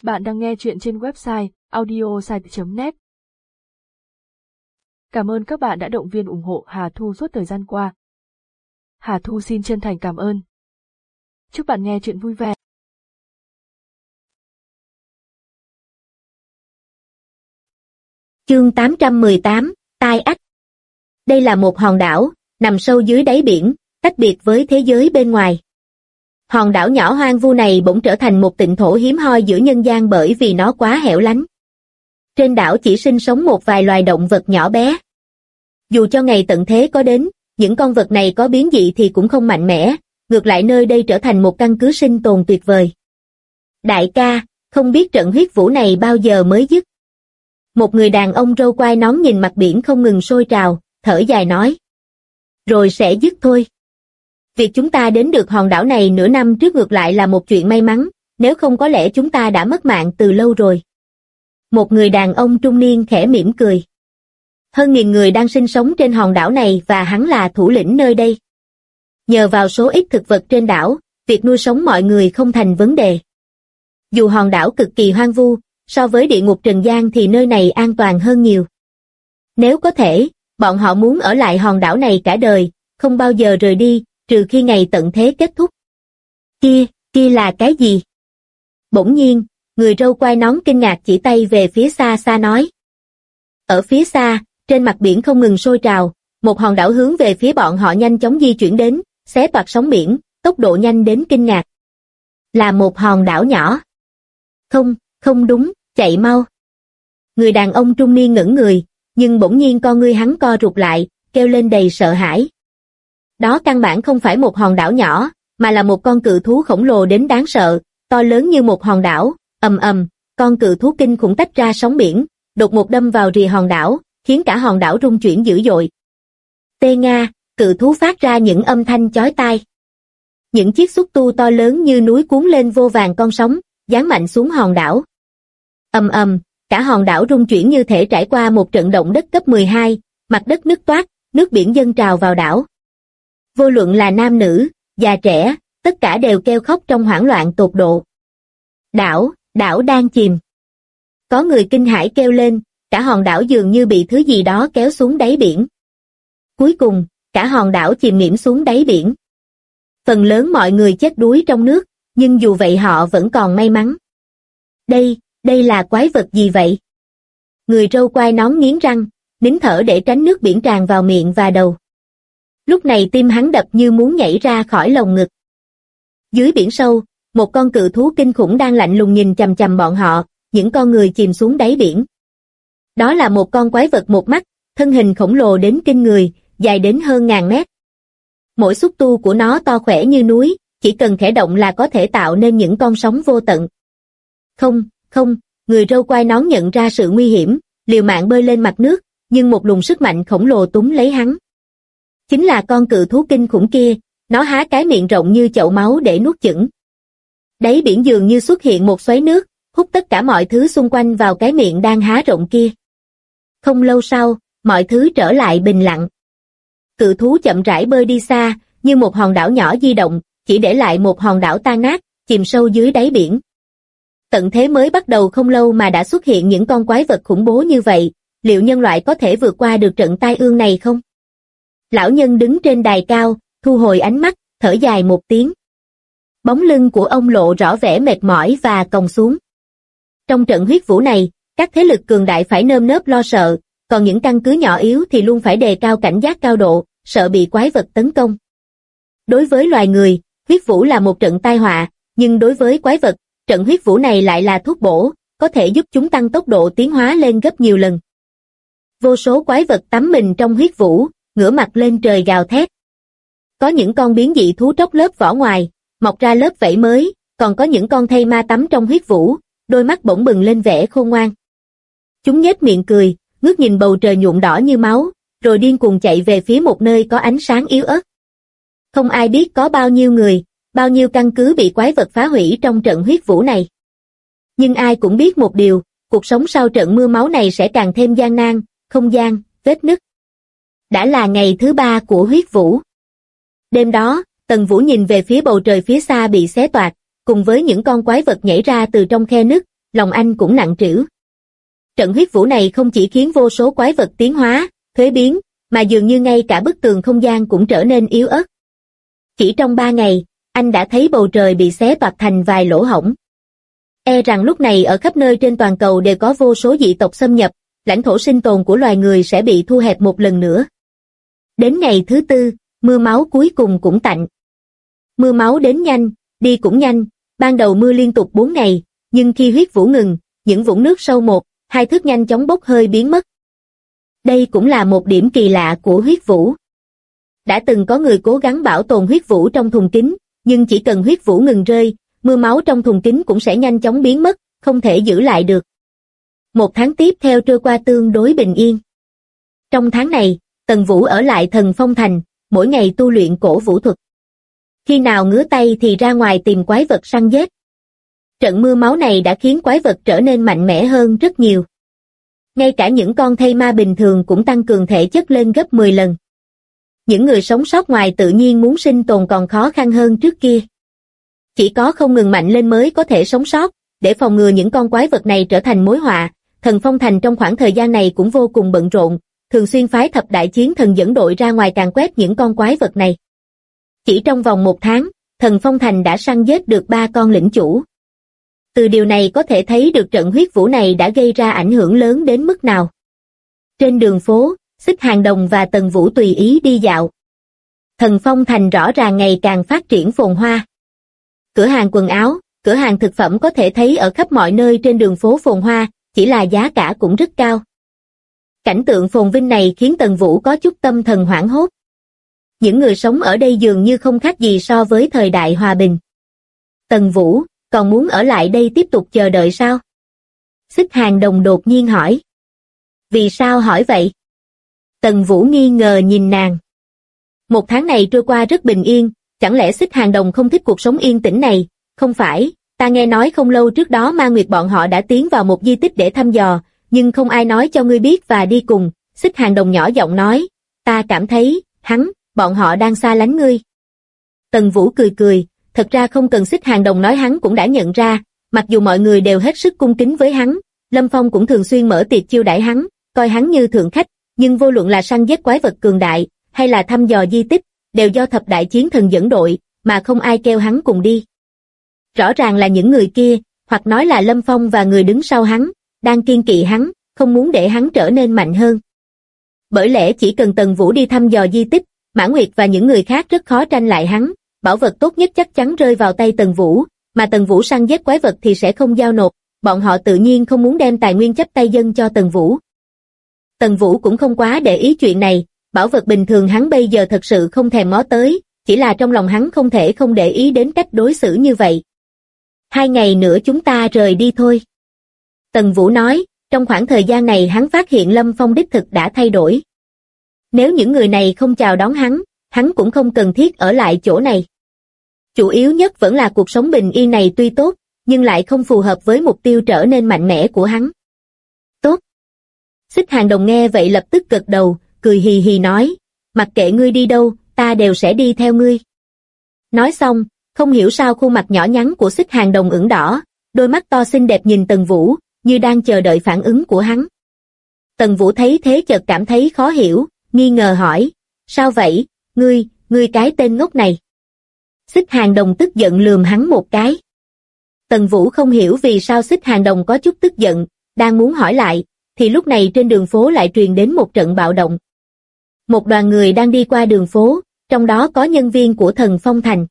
Bạn đang nghe chuyện trên website audiosite.net. Cảm ơn các bạn đã động viên ủng hộ Hà Thu suốt thời gian qua. Hà Thu xin chân thành cảm ơn. Chúc bạn nghe chuyện vui vẻ. Chương 818, Tai Ách. Đây là một hòn đảo, nằm sâu dưới đáy biển, tách biệt với thế giới bên ngoài. Hòn đảo nhỏ hoang vu này bỗng trở thành một tịnh thổ hiếm hoi giữa nhân gian bởi vì nó quá hẻo lánh. Trên đảo chỉ sinh sống một vài loài động vật nhỏ bé. Dù cho ngày tận thế có đến, những con vật này có biến dị thì cũng không mạnh mẽ, ngược lại nơi đây trở thành một căn cứ sinh tồn tuyệt vời. Đại ca, không biết trận huyết vũ này bao giờ mới dứt. Một người đàn ông râu quai nón nhìn mặt biển không ngừng sôi trào, thở dài nói. Rồi sẽ dứt thôi. Việc chúng ta đến được hòn đảo này nửa năm trước ngược lại là một chuyện may mắn, nếu không có lẽ chúng ta đã mất mạng từ lâu rồi. Một người đàn ông trung niên khẽ mỉm cười. Hơn 1000 người đang sinh sống trên hòn đảo này và hắn là thủ lĩnh nơi đây. Nhờ vào số ít thực vật trên đảo, việc nuôi sống mọi người không thành vấn đề. Dù hòn đảo cực kỳ hoang vu, so với địa ngục trần gian thì nơi này an toàn hơn nhiều. Nếu có thể, bọn họ muốn ở lại hòn đảo này cả đời, không bao giờ rời đi, trừ khi ngày tận thế kết thúc. Kia là cái gì? Bỗng nhiên, người râu quai nón kinh ngạc chỉ tay về phía xa xa nói. Ở phía xa, trên mặt biển không ngừng sôi trào, một hòn đảo hướng về phía bọn họ nhanh chóng di chuyển đến, xé toạc sóng biển, tốc độ nhanh đến kinh ngạc. Là một hòn đảo nhỏ. Không đúng, chạy mau. Người đàn ông trung niên ngẩn người, nhưng bỗng nhiên con ngươi hắn co rụt lại, kêu lên đầy sợ hãi. Đó căn bản không phải một hòn đảo nhỏ, mà là một con cự thú khổng lồ đến đáng sợ, to lớn như một hòn đảo. Ầm, con cự thú kinh khủng tách ra sóng biển, đột ngột đâm vào rìa hòn đảo, khiến cả hòn đảo rung chuyển dữ dội. Tê nga, cự thú phát ra những âm thanh chói tai. Những chiếc xúc tu to lớn như núi cuốn lên vô vàn con sóng, giáng mạnh xuống hòn đảo. Ầm, cả hòn đảo rung chuyển như thể trải qua một trận động đất cấp 12, mặt đất nứt toác, nước biển dâng trào vào đảo. Vô luận là nam nữ, già trẻ, tất cả đều kêu khóc trong hoảng loạn tột độ. Đảo đang chìm. Có người kinh hãi kêu lên, cả hòn đảo dường như bị thứ gì đó kéo xuống đáy biển. Cuối cùng, cả hòn đảo chìm nghỉm xuống đáy biển. Phần lớn mọi người chết đuối trong nước, nhưng dù vậy họ vẫn còn may mắn. Đây là quái vật gì vậy? Người râu quai nón nghiến răng, nín thở để tránh nước biển tràn vào miệng và đầu. Lúc này tim hắn đập như muốn nhảy ra khỏi lồng ngực. Dưới biển sâu, một con cự thú kinh khủng đang lạnh lùng nhìn chằm chằm bọn họ, những con người chìm xuống đáy biển. Đó là một con quái vật một mắt, thân hình khổng lồ đến kinh người, dài đến hơn 1000 mét. Mỗi xúc tu của nó to khỏe như núi, chỉ cần khẽ động là có thể tạo nên những con sóng vô tận. Không, người râu quai nón nhận ra sự nguy hiểm, liều mạng bơi lên mặt nước, nhưng một luồng sức mạnh khổng lồ túm lấy hắn. Chính là con cự thú kinh khủng kia, nó há cái miệng rộng như chậu máu để nuốt chửng. Đáy biển dường như xuất hiện một xoáy nước, hút tất cả mọi thứ xung quanh vào cái miệng đang há rộng kia. Không lâu sau, mọi thứ trở lại bình lặng. Cự thú chậm rãi bơi đi xa, như một hòn đảo nhỏ di động, chỉ để lại một hòn đảo tan nát, chìm sâu dưới đáy biển. Tận thế mới bắt đầu không lâu mà đã xuất hiện những con quái vật khủng bố như vậy, liệu nhân loại có thể vượt qua được trận tai ương này không? Lão nhân đứng trên đài cao, thu hồi ánh mắt, thở dài một tiếng. Bóng lưng của ông lộ rõ vẻ mệt mỏi và còng xuống. Trong trận huyết vũ này, các thế lực cường đại phải nơm nớp lo sợ, còn những căn cứ nhỏ yếu thì luôn phải đề cao cảnh giác cao độ, sợ bị quái vật tấn công. Đối với loài người, huyết vũ là một trận tai họa, nhưng đối với quái vật, trận huyết vũ này lại là thuốc bổ, có thể giúp chúng tăng tốc độ tiến hóa lên gấp nhiều lần. Vô số quái vật tắm mình trong huyết vũ, ngửa mặt lên trời gào thét. Có những con biến dị thú tróc lớp vỏ ngoài, mọc ra lớp vảy mới, còn có những con thây ma tắm trong huyết vũ, đôi mắt bỗng bừng lên vẻ khôn ngoan. Chúng nhếch miệng cười, ngước nhìn bầu trời nhuộm đỏ như máu, rồi điên cuồng chạy về phía một nơi có ánh sáng yếu ớt. Không ai biết có bao nhiêu người, bao nhiêu căn cứ bị quái vật phá hủy trong trận huyết vũ này. Nhưng ai cũng biết một điều, cuộc sống sau trận mưa máu này sẽ càng thêm gian nan, không gian, vết nứt. Đã là ngày thứ 3 của huyết vũ. Đêm đó, Tần Vũ nhìn về phía bầu trời phía xa bị xé toạc, cùng với những con quái vật nhảy ra từ trong khe nứt, lòng anh cũng nặng trĩu. Trận huyết vũ này không chỉ khiến vô số quái vật tiến hóa, thuế biến, mà dường như ngay cả bức tường không gian cũng trở nên yếu ớt. Chỉ trong 3 ngày, anh đã thấy bầu trời bị xé toạc thành vài lỗ hổng. E rằng lúc này ở khắp nơi trên toàn cầu đều có vô số dị tộc xâm nhập, lãnh thổ sinh tồn của loài người sẽ bị thu hẹp một lần nữa. Đến ngày thứ 4, mưa máu cuối cùng cũng tạnh. Mưa máu đến nhanh, đi cũng nhanh, ban đầu mưa liên tục 4 ngày, nhưng khi huyết vũ ngừng, những vũng nước sâu 1-2 thước nhanh chóng bốc hơi biến mất. Đây cũng là một điểm kỳ lạ của huyết vũ. Đã từng có người cố gắng bảo tồn huyết vũ trong thùng kính, nhưng chỉ cần huyết vũ ngừng rơi, mưa máu trong thùng kính cũng sẽ nhanh chóng biến mất, không thể giữ lại được. 1 tháng tiếp theo trôi qua tương đối bình yên. Trong tháng này, Tần Vũ ở lại Thần Phong Thành, mỗi ngày tu luyện cổ vũ thuật. Khi nào ngứa tay thì ra ngoài tìm quái vật săn giết. Trận mưa máu này đã khiến quái vật trở nên mạnh mẽ hơn rất nhiều. Ngay cả những con thây ma bình thường cũng tăng cường thể chất lên gấp 10 lần. Những người sống sót ngoài tự nhiên muốn sinh tồn còn khó khăn hơn trước kia. Chỉ có không ngừng mạnh lên mới có thể sống sót, để phòng ngừa những con quái vật này trở thành mối họa. Thần Phong Thành trong khoảng thời gian này cũng vô cùng bận rộn, thường xuyên phái thập đại chiến thần dẫn đội ra ngoài càn quét những con quái vật này. Chỉ trong vòng 1 tháng, Thần Phong Thành đã săn giết được 3 con lĩnh chủ. Từ điều này có thể thấy được trận huyết vũ này đã gây ra ảnh hưởng lớn đến mức nào. Trên đường phố, Xích Hàng Đồng và Tần Vũ tùy ý đi dạo. Thần Phong Thành rõ ràng ngày càng phát triển phồn hoa. Cửa hàng quần áo, cửa hàng thực phẩm có thể thấy ở khắp mọi nơi trên đường phố phồn hoa, chỉ là giá cả cũng rất cao. Cảnh tượng phồn vinh này khiến Tần Vũ có chút tâm thần hoảng hốt. Những người sống ở đây dường như không khác gì so với thời đại hòa bình. Tần Vũ, còn muốn ở lại đây tiếp tục chờ đợi sao? Xích Hàng Đồng đột nhiên hỏi. Vì sao hỏi vậy? Tần Vũ nghi ngờ nhìn nàng. 1 tháng này trôi qua rất bình yên, chẳng lẽ Xích Hàng Đồng không thích cuộc sống yên tĩnh này? Không phải, ta nghe nói không lâu trước đó Ma Nguyệt bọn họ đã tiến vào một di tích để thăm dò, nhưng không ai nói cho ngươi biết và đi cùng. Xích Hàng Đồng nhỏ giọng nói, ta cảm thấy, bọn họ đang xa lánh ngươi. Tần Vũ cười cười, thật ra không cần Xích Hàng Đồng nói hắn cũng đã nhận ra, mặc dù mọi người đều hết sức cung kính với hắn, Lâm Phong cũng thường xuyên mở tiệc chiêu đãi hắn, coi hắn như thượng khách, nhưng vô luận là săn giết quái vật cường đại, hay là thăm dò di tích, đều do thập đại chiến thần dẫn đội, mà không ai kêu hắn cùng đi. Rõ ràng là những người kia, hoặc nói là Lâm Phong và người đứng sau hắn, đang kiêng kỵ hắn, không muốn để hắn trở nên mạnh hơn. Bởi lẽ chỉ cần Tần Vũ đi thăm dò di tích, Mã Nguyệt và những người khác rất khó tranh lại hắn, bảo vật tốt nhất chắc chắn rơi vào tay Tần Vũ, mà Tần Vũ săn giết quái vật thì sẽ không giao nộp, bọn họ tự nhiên không muốn đem tài nguyên chấp tay dân cho Tần Vũ. Tần Vũ cũng không quá để ý chuyện này, bảo vật bình thường hắn bây giờ thật sự không thèm ngó tới, chỉ là trong lòng hắn không thể không để ý đến cách đối xử như vậy. 2 ngày nữa chúng ta rời đi thôi. Tần Vũ nói, trong khoảng thời gian này hắn phát hiện Lâm Phong đích thực đã thay đổi. Nếu những người này không chào đón hắn cũng không cần thiết ở lại chỗ này. Chủ yếu nhất vẫn là cuộc sống bình yên này tuy tốt, nhưng lại không phù hợp với mục tiêu trở nên mạnh mẽ của hắn. Tốt. Xích Hàng Đồng nghe vậy lập tức gật đầu, cười hì hì nói, mặc kệ ngươi đi đâu, ta đều sẽ đi theo ngươi. Nói xong, không hiểu sao khuôn mặt nhỏ nhắn của Xích Hàng Đồng ửng đỏ, đôi mắt to xinh đẹp nhìn Tần Vũ, như đang chờ đợi phản ứng của hắn. Tần Vũ thấy thế chợt cảm thấy khó hiểu, nghi ngờ hỏi, sao vậy, ngươi cái tên ngốc này. Xích Hàng Đồng tức giận lườm hắn một cái. Tần Vũ không hiểu vì sao Xích Hàng Đồng có chút tức giận, đang muốn hỏi lại, thì lúc này trên đường phố lại truyền đến một trận bạo động. Một đoàn người đang đi qua đường phố, trong đó có nhân viên của Thần Phong Thành.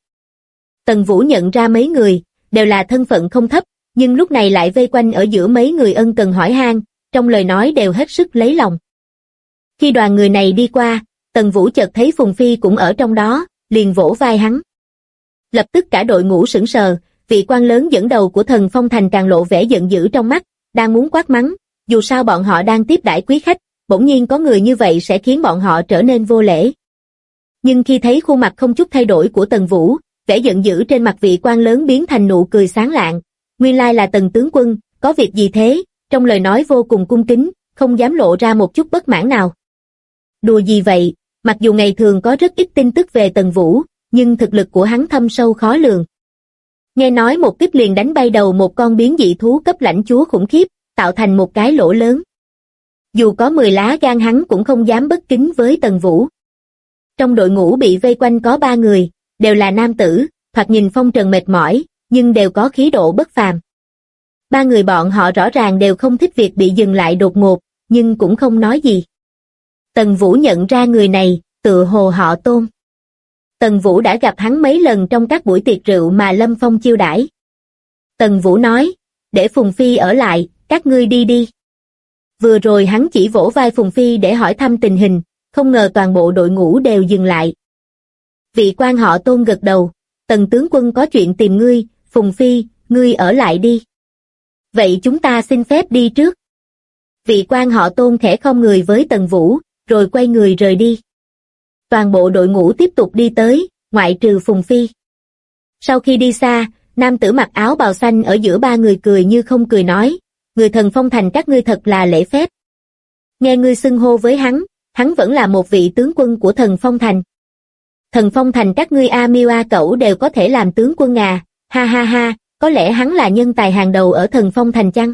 Tần Vũ nhận ra mấy người, đều là thân phận không thấp, nhưng lúc này lại vây quanh ở giữa mấy người ân cần hỏi han, trong lời nói đều hết sức lấy lòng. Khi đoàn người này đi qua, Tần Vũ chợt thấy Phùng Phi cũng ở trong đó, liền vỗ vai hắn. Lập tức cả đội ngũ sững sờ, vị quan lớn dẫn đầu của Thần Phong Thành càng lộ vẻ giận dữ trong mắt, đang muốn quát mắng, dù sao bọn họ đang tiếp đãi quý khách, bỗng nhiên có người như vậy sẽ khiến bọn họ trở nên vô lễ. Nhưng khi thấy khuôn mặt không chút thay đổi của Tần Vũ, vẻ giận dữ trên mặt vị quan lớn biến thành nụ cười sáng lạng, nguyên lai là Tần tướng quân, có việc gì thế, trong lời nói vô cùng cung kính, không dám lộ ra một chút bất mãn nào. Đùa gì vậy, mặc dù ngày thường có rất ít tin tức về Tần Vũ, nhưng thực lực của hắn thâm sâu khó lường. Nghe nói một kích liền đánh bay đầu một con biến dị thú cấp lãnh chúa khủng khiếp, tạo thành một cái lỗ lớn. Dù có 10 lá gan hắn cũng không dám bất kính với Tần Vũ. Trong đội ngũ bị vây quanh có 3 người, đều là nam tử, thoạt nhìn phong trần mệt mỏi, nhưng đều có khí độ bất phàm. 3 người bọn họ rõ ràng đều không thích việc bị dừng lại đột ngột, nhưng cũng không nói gì. Tần Vũ nhận ra người này, tựa hồ họ Tôn. Tần Vũ đã gặp hắn mấy lần trong các buổi tiệc rượu mà Lâm Phong chiêu đãi. Tần Vũ nói, để Phùng Phi ở lại, các ngươi đi đi. Vừa rồi hắn chỉ vỗ vai Phùng Phi để hỏi thăm tình hình, không ngờ toàn bộ đội ngũ đều dừng lại. Vị quan họ Tôn gật đầu, Tần tướng quân có chuyện tìm ngươi, Phùng Phi, ngươi ở lại đi. Vậy chúng ta xin phép đi trước. Vị quan họ Tôn khẽ khom người với Tần Vũ, rồi quay người rời đi. Toàn bộ đội ngũ tiếp tục đi tới, ngoại trừ Phùng Phi. Sau khi đi xa, nam tử mặc áo bào xanh ở giữa 3 người cười như không cười nói, người Thần Phong Thành các ngươi thật là lễ phép. Nghe ngươi xưng hô với hắn vẫn là một vị tướng quân của Thần Phong Thành. Thần Phong Thành các ngươi A Miêu A Cẩu đều có thể làm tướng quân à, ha ha ha, có lẽ hắn là nhân tài hàng đầu ở Thần Phong Thành chăng?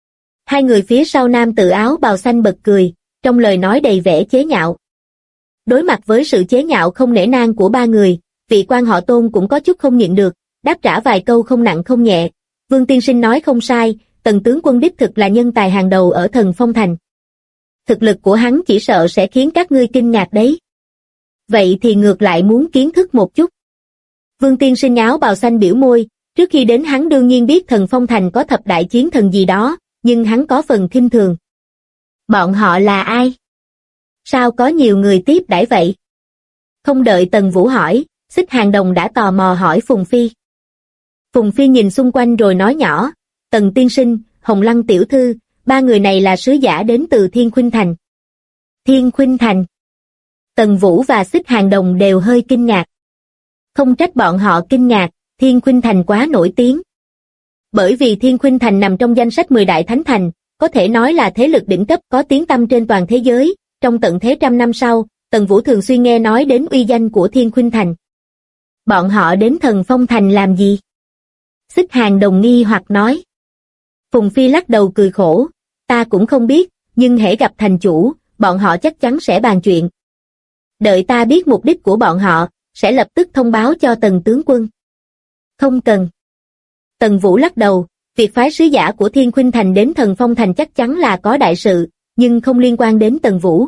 2 người phía sau nam tử áo bào xanh bật cười, trong lời nói đầy vẻ chế nhạo. Đối mặt với sự chế nhạo không nể nang của 3 người, vị quan họ Tôn cũng có chút không nhịn được, đáp trả vài câu không nặng không nhẹ. Vương tiên sinh nói không sai, Tần tướng quân đích thực là nhân tài hàng đầu ở Thần Phong Thành. Thực lực của hắn chỉ sợ sẽ khiến các ngươi kinh ngạc đấy. Vậy thì ngược lại muốn kiến thức một chút. Vương tiên sinh áo bào xanh biểu môi, trước khi đến hắn đương nhiên biết Thần Phong Thành có thập đại chiến thần gì đó, nhưng hắn có phần khinh thường. Bọn họ là ai? Sao có nhiều người tiếp đãi vậy? Không đợi Tần Vũ hỏi, Xích Hàng Đồng đã tò mò hỏi Phùng Phi. Phùng Phi nhìn xung quanh rồi nói nhỏ, Tần tiên sinh, Hồng Lăng tiểu thư, 3 người này là sứ giả đến từ Thiên Khuynh Thành. Thiên Khuynh Thành. Tần Vũ và Xích Hàng Đồng đều hơi kinh ngạc. Không trách bọn họ kinh ngạc, Thiên Khuynh Thành quá nổi tiếng. Bởi vì Thiên Khuynh Thành nằm trong danh sách 10 đại thánh thành, có thể nói là thế lực đỉnh cấp có tiếng tăm trên toàn thế giới. Trong tận thế trăm năm sau, Tần Vũ thường xuyên nghe nói đến uy danh của Thiên Khuynh Thành. Bọn họ đến Thần Phong Thành làm gì? Xích Hàng Đồng nghi hoặc nói. Phùng Phi lắc đầu cười khổ, ta cũng không biết, nhưng hễ gặp thành chủ, bọn họ chắc chắn sẽ bàn chuyện. Đợi ta biết mục đích của bọn họ, sẽ lập tức thông báo cho Tần tướng quân. Không cần. Tần Vũ lắc đầu, việc phái sứ giả của Thiên Khuynh Thành đến Thần Phong Thành chắc chắn là có đại sự, nhưng không liên quan đến Tần Vũ.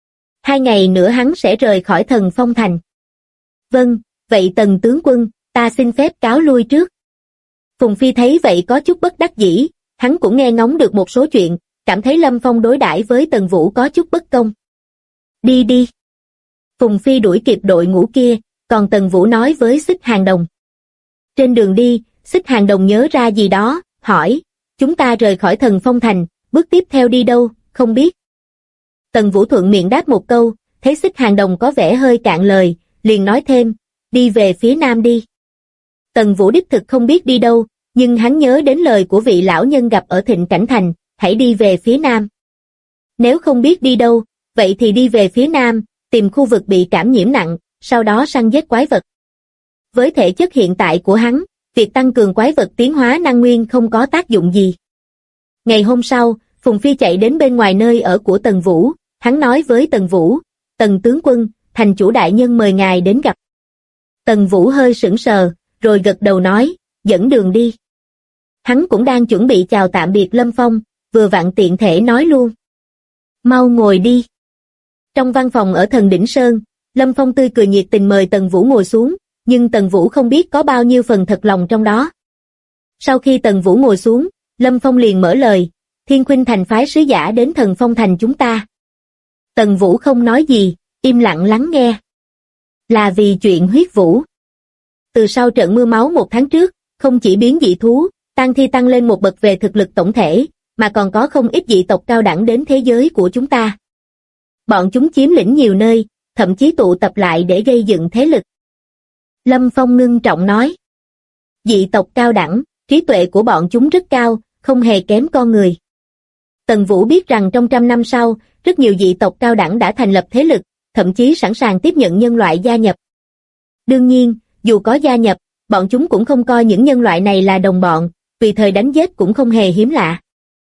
2 ngày nữa hắn sẽ rời khỏi Thần Phong Thành. Vâng, vậy Tần tướng quân, ta xin phép cáo lui trước. Phùng Phi thấy vậy có chút bất đắc dĩ, hắn cũng nghe ngóng được một số chuyện, cảm thấy Lâm Phong đối đãi với Tần Vũ có chút bất công. Đi đi. Phùng Phi đuổi kịp đội ngũ kia, còn Tần Vũ nói với Xích Hàng Đồng. Trên đường đi, Xích Hàng Đồng nhớ ra gì đó, hỏi, chúng ta rời khỏi Thần Phong Thành, bước tiếp theo đi đâu, không biết. Tần Vũ thuận miệng đáp một câu, thấy Xích Hàng Đồng có vẻ hơi cạn lời, liền nói thêm, đi về phía nam đi. Tần Vũ đích thực không biết đi đâu, nhưng hắn nhớ đến lời của vị lão nhân gặp ở Thịnh Cảnh Thành, hãy đi về phía nam. Nếu không biết đi đâu, vậy thì đi về phía nam, tìm khu vực bị cảm nhiễm nặng, sau đó săn giết quái vật. Với thể chất hiện tại của hắn, việc tăng cường quái vật tiến hóa năng nguyên không có tác dụng gì. Ngày hôm sau, Phùng Phi chạy đến bên ngoài nơi ở của Tần Vũ, hắn nói với Tần Vũ, Tần tướng quân, thành chủ đại nhân mời ngài đến gặp. Tần Vũ hơi sững sờ, rồi gật đầu nói, dẫn đường đi. Hắn cũng đang chuẩn bị chào tạm biệt Lâm Phong, vừa vặn tiện thể nói luôn. Mau ngồi đi. Trong văn phòng ở Thần Đỉnh Sơn, Lâm Phong tươi cười nhiệt tình mời Tần Vũ ngồi xuống, nhưng Tần Vũ không biết có bao nhiêu phần thật lòng trong đó. Sau khi Tần Vũ ngồi xuống, Lâm Phong liền mở lời, Thiên Khuynh Thành phái sứ giả đến Thần Phong Thành chúng ta. Tần Vũ không nói gì, im lặng lắng nghe. Là vì chuyện huyết vũ. Từ sau trận mưa máu 1 tháng trước, không chỉ biến dị thú, tang thi tăng lên một bậc về thực lực tổng thể, mà còn có không ít dị tộc cao đẳng đến thế giới của chúng ta. Bọn chúng chiếm lĩnh nhiều nơi, thậm chí tụ tập lại để gây dựng thế lực. Lâm Phong ngưng trọng nói. Dị tộc cao đẳng, trí tuệ của bọn chúng rất cao, không hề kém con người. Tần Vũ biết rằng trong 100 năm sau, rất nhiều dị tộc cao đẳng đã thành lập thế lực, thậm chí sẵn sàng tiếp nhận nhân loại gia nhập. Đương nhiên, dù có gia nhập, bọn chúng cũng không coi những nhân loại này là đồng bọn, tùy thời đánh giết cũng không hề hiếm lạ.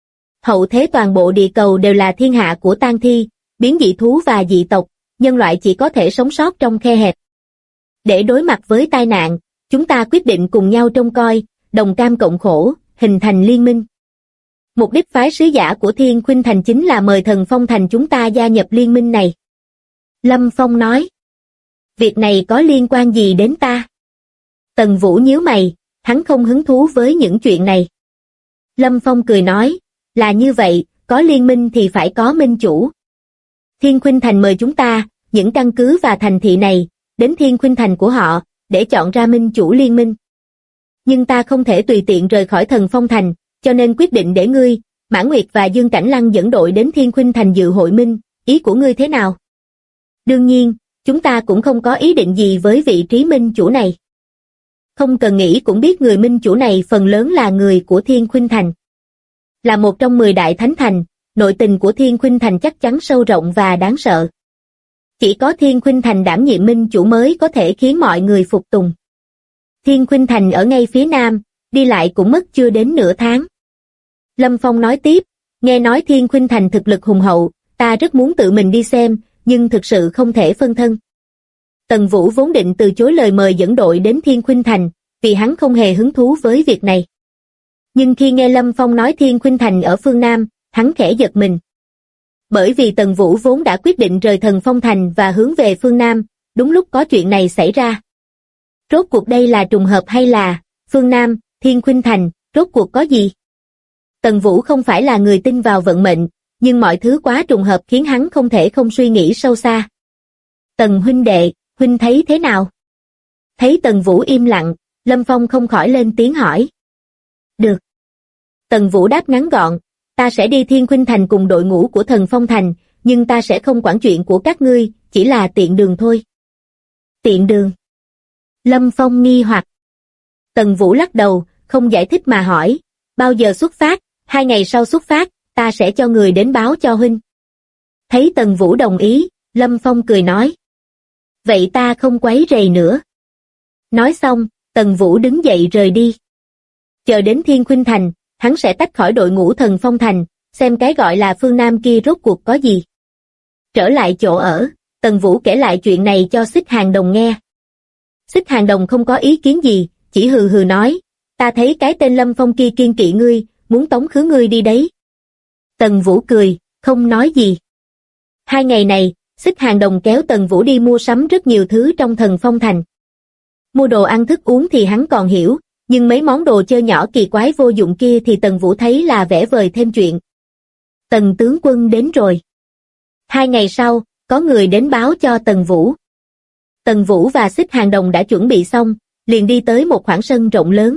Hậu thế toàn bộ địa cầu đều là thiên hạ của tang thi, biến dị thú và dị tộc, nhân loại chỉ có thể sống sót trong khe hẹp. Để đối mặt với tai nạn, chúng ta quyết định cùng nhau trông coi, đồng cam cộng khổ, hình thành liên minh. Mục đích phái sứ giả của Thiên Khuynh Thành chính là mời Thần Phong Thành chúng ta gia nhập liên minh này. Lâm Phong nói. Việc này có liên quan gì đến ta? Tần Vũ nhíu mày, hắn không hứng thú với những chuyện này. Lâm Phong cười nói, là như vậy, có liên minh thì phải có minh chủ. Thiên Khuynh Thành mời chúng ta, những căn cứ và thành thị này, đến Thiên Khuynh Thành của họ, để chọn ra minh chủ liên minh. Nhưng ta không thể tùy tiện rời khỏi Thần Phong Thành, cho nên quyết định để ngươi, Mã Nguyệt và Dương Cảnh Lăng dẫn đội đến Thiên Khuynh Thành dự hội minh, ý của ngươi thế nào? Đương nhiên, chúng ta cũng không có ý định gì với vị trí minh chủ này. Không cần nghĩ cũng biết người minh chủ này phần lớn là người của Thiên Khuynh Thành. Là một trong 10 đại thánh thành, nội tình của Thiên Khuynh Thành chắc chắn sâu rộng và đáng sợ. Chỉ có Thiên Khuynh Thành đảm nhiệm minh chủ mới có thể khiến mọi người phục tùng. Thiên Khuynh Thành ở ngay phía nam, đi lại cũng mất chưa đến nửa tháng. Lâm Phong nói tiếp, nghe nói Thiên Khuynh Thành thực lực hùng hậu, ta rất muốn tự mình đi xem, nhưng thực sự không thể phân thân. Tần Vũ vốn định từ chối lời mời dẫn đội đến Thiên Khuynh Thành, vì hắn không hề hứng thú với việc này. Nhưng khi nghe Lâm Phong nói Thiên Khuynh Thành ở phương Nam, hắn khẽ giật mình. Bởi vì Tần Vũ vốn đã quyết định rời Thần Phong Thành và hướng về phương Nam, đúng lúc có chuyện này xảy ra. Rốt cuộc đây là trùng hợp hay là, phương Nam, Thiên Khuynh Thành, rốt cuộc có gì? Tần Vũ không phải là người tin vào vận mệnh, nhưng mọi thứ quá trùng hợp khiến hắn không thể không suy nghĩ sâu xa. Tần huynh đệ, huynh thấy thế nào? Thấy Tần Vũ im lặng, Lâm Phong không khỏi lên tiếng hỏi. Được. Tần Vũ đáp ngắn gọn, ta sẽ đi Thiên Khuynh Thành cùng đội ngũ của Thần Phong Thành, nhưng ta sẽ không quản chuyện của các ngươi, chỉ là tiện đường thôi. Tiện đường? Lâm Phong nghi hoặc. Tần Vũ lắc đầu, không giải thích mà hỏi, bao giờ xuất phát? 2 ngày sau xuất phát, ta sẽ cho người đến báo cho huynh. Thấy Tần Vũ đồng ý, Lâm Phong cười nói. Vậy ta không quấy rầy nữa. Nói xong, Tần Vũ đứng dậy rời đi. Chờ đến Thiên Khuynh Thành, hắn sẽ tách khỏi đội ngũ Thần Phong Thành, xem cái gọi là phương Nam kia rốt cuộc có gì. Trở lại chỗ ở, Tần Vũ kể lại chuyện này cho Xích Hàng Đồng nghe. Xích Hàng Đồng không có ý kiến gì, chỉ hừ hừ nói, ta thấy cái tên Lâm Phong kia kiên kỵ ngươi, muốn tống khứ ngươi đi đấy. Tần Vũ cười, không nói gì. 2 ngày này, Xích Hàng Đồng kéo Tần Vũ đi mua sắm rất nhiều thứ trong Thần Phong Thành. Mua đồ ăn thức uống thì hắn còn hiểu, nhưng mấy món đồ chơi nhỏ kỳ quái vô dụng kia thì Tần Vũ thấy là vẽ vời thêm chuyện. Tần tướng quân đến rồi. 2 ngày sau, có người đến báo cho Tần Vũ. Tần Vũ và Xích Hàng Đồng đã chuẩn bị xong, liền đi tới một khoảng sân rộng lớn.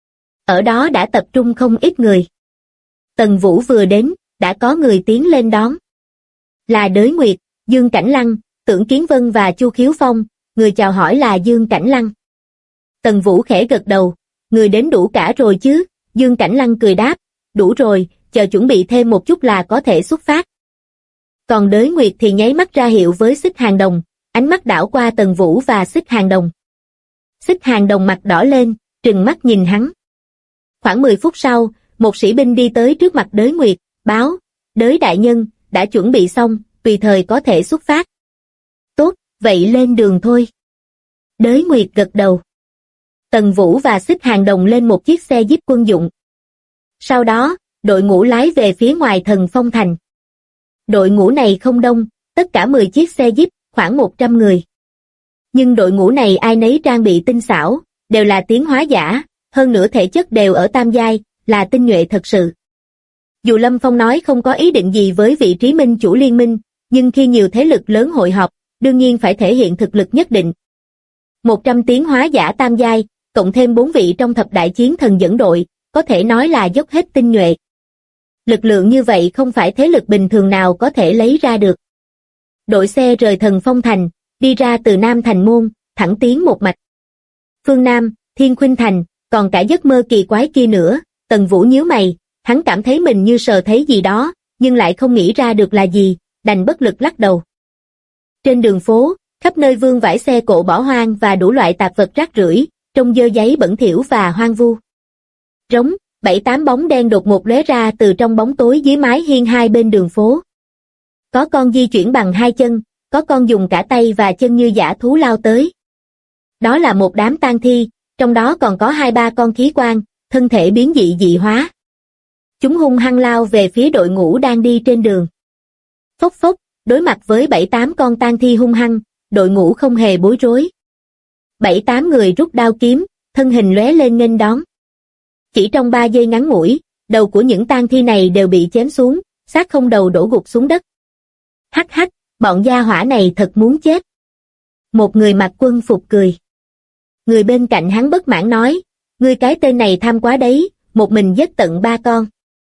Ở đó đã tập trung không ít người. Tần Vũ vừa đến, đã có người tiến lên đón. Là Đới Nguyệt, Dương Cảnh Lăng, Tưởng Kiến Vân và Chu Khiếu Phong, người chào hỏi là Dương Cảnh Lăng. Tần Vũ khẽ gật đầu, người đến đủ cả rồi chứ? Dương Cảnh Lăng cười đáp, đủ rồi, chờ chuẩn bị thêm một chút là có thể xuất phát. Còn Đới Nguyệt thì nháy mắt ra hiệu với Xích Hàng Đồng, ánh mắt đảo qua Tần Vũ và Xích Hàng Đồng. Xích Hàng Đồng mặt đỏ lên, trừng mắt nhìn hắn. Khoảng 10 phút sau, một sĩ binh đi tới trước mặt Đới Nguyệt, báo, Đới đại nhân, đã chuẩn bị xong, tùy thời có thể xuất phát. Tốt, vậy lên đường thôi. Đới Nguyệt gật đầu. Tần Vũ và Xích Hàng Đồng lên một chiếc xe jeep quân dụng. Sau đó, đội ngũ lái về phía ngoài Thần Phong Thành. Đội ngũ này không đông, tất cả 10 chiếc xe jeep, khoảng 100 người. Nhưng đội ngũ này ai nấy trang bị tinh xảo, đều là tiến hóa giả, hơn nữa thể chất đều ở tam giai, là tinh nhuệ thật sự. Dù Lâm Phong nói không có ý định gì với vị trí minh chủ liên minh, nhưng khi nhiều thế lực lớn hội họp, đương nhiên phải thể hiện thực lực nhất định. 100 tiến hóa giả tam giai, cộng thêm 4 vị trong thập đại chiến thần dẫn đội, có thể nói là dốc hết tinh nhuệ. Lực lượng như vậy không phải thế lực bình thường nào có thể lấy ra được. Đội xe rời Thần Phong Thành, đi ra từ Nam Thành Môn, thẳng tiến một mạch. Phương Nam, Thiên Khuynh Thành, còn cả giấc mơ kỳ quái kia nữa, Tần Vũ nhíu mày, hắn cảm thấy mình như sờ thấy gì đó, nhưng lại không nghĩ ra được là gì, đành bất lực lắc đầu. Trên đường phố, khắp nơi vương vãi xe cộ bỏ hoang và đủ loại tạp vật rác rưởi, trông dơ dáy bẩn thỉu và hoang vu. Rống, 7-8 bóng đen đột ngột lóe ra từ trong bóng tối dưới mái hiên hai bên đường phố. Có con di chuyển bằng hai chân, có con dùng cả tay và chân như dã thú lao tới. Đó là một đám tang thi, trong đó còn có 2-3 con khí quan, thân thể biến dị dị hóa. Chúng hung hăng lao về phía đội ngũ đang đi trên đường. Phốc phốc, đối mặt với 7-8 con tang thi hung hăng, đội ngũ không hề bối rối. 7-8 người rút đao kiếm, thân hình lóe lên nghênh đón. Chỉ trong 3 giây ngắn ngủi, đầu của những tang thi này đều bị chém xuống, xác không đầu đổ gục xuống đất. Hắc hắc, bọn gia hỏa này thật muốn chết. Một người mặc quân phục cười. Người bên cạnh hắn bất mãn nói, ngươi cái tên này tham quá đấy, một mình giết tận 3 con.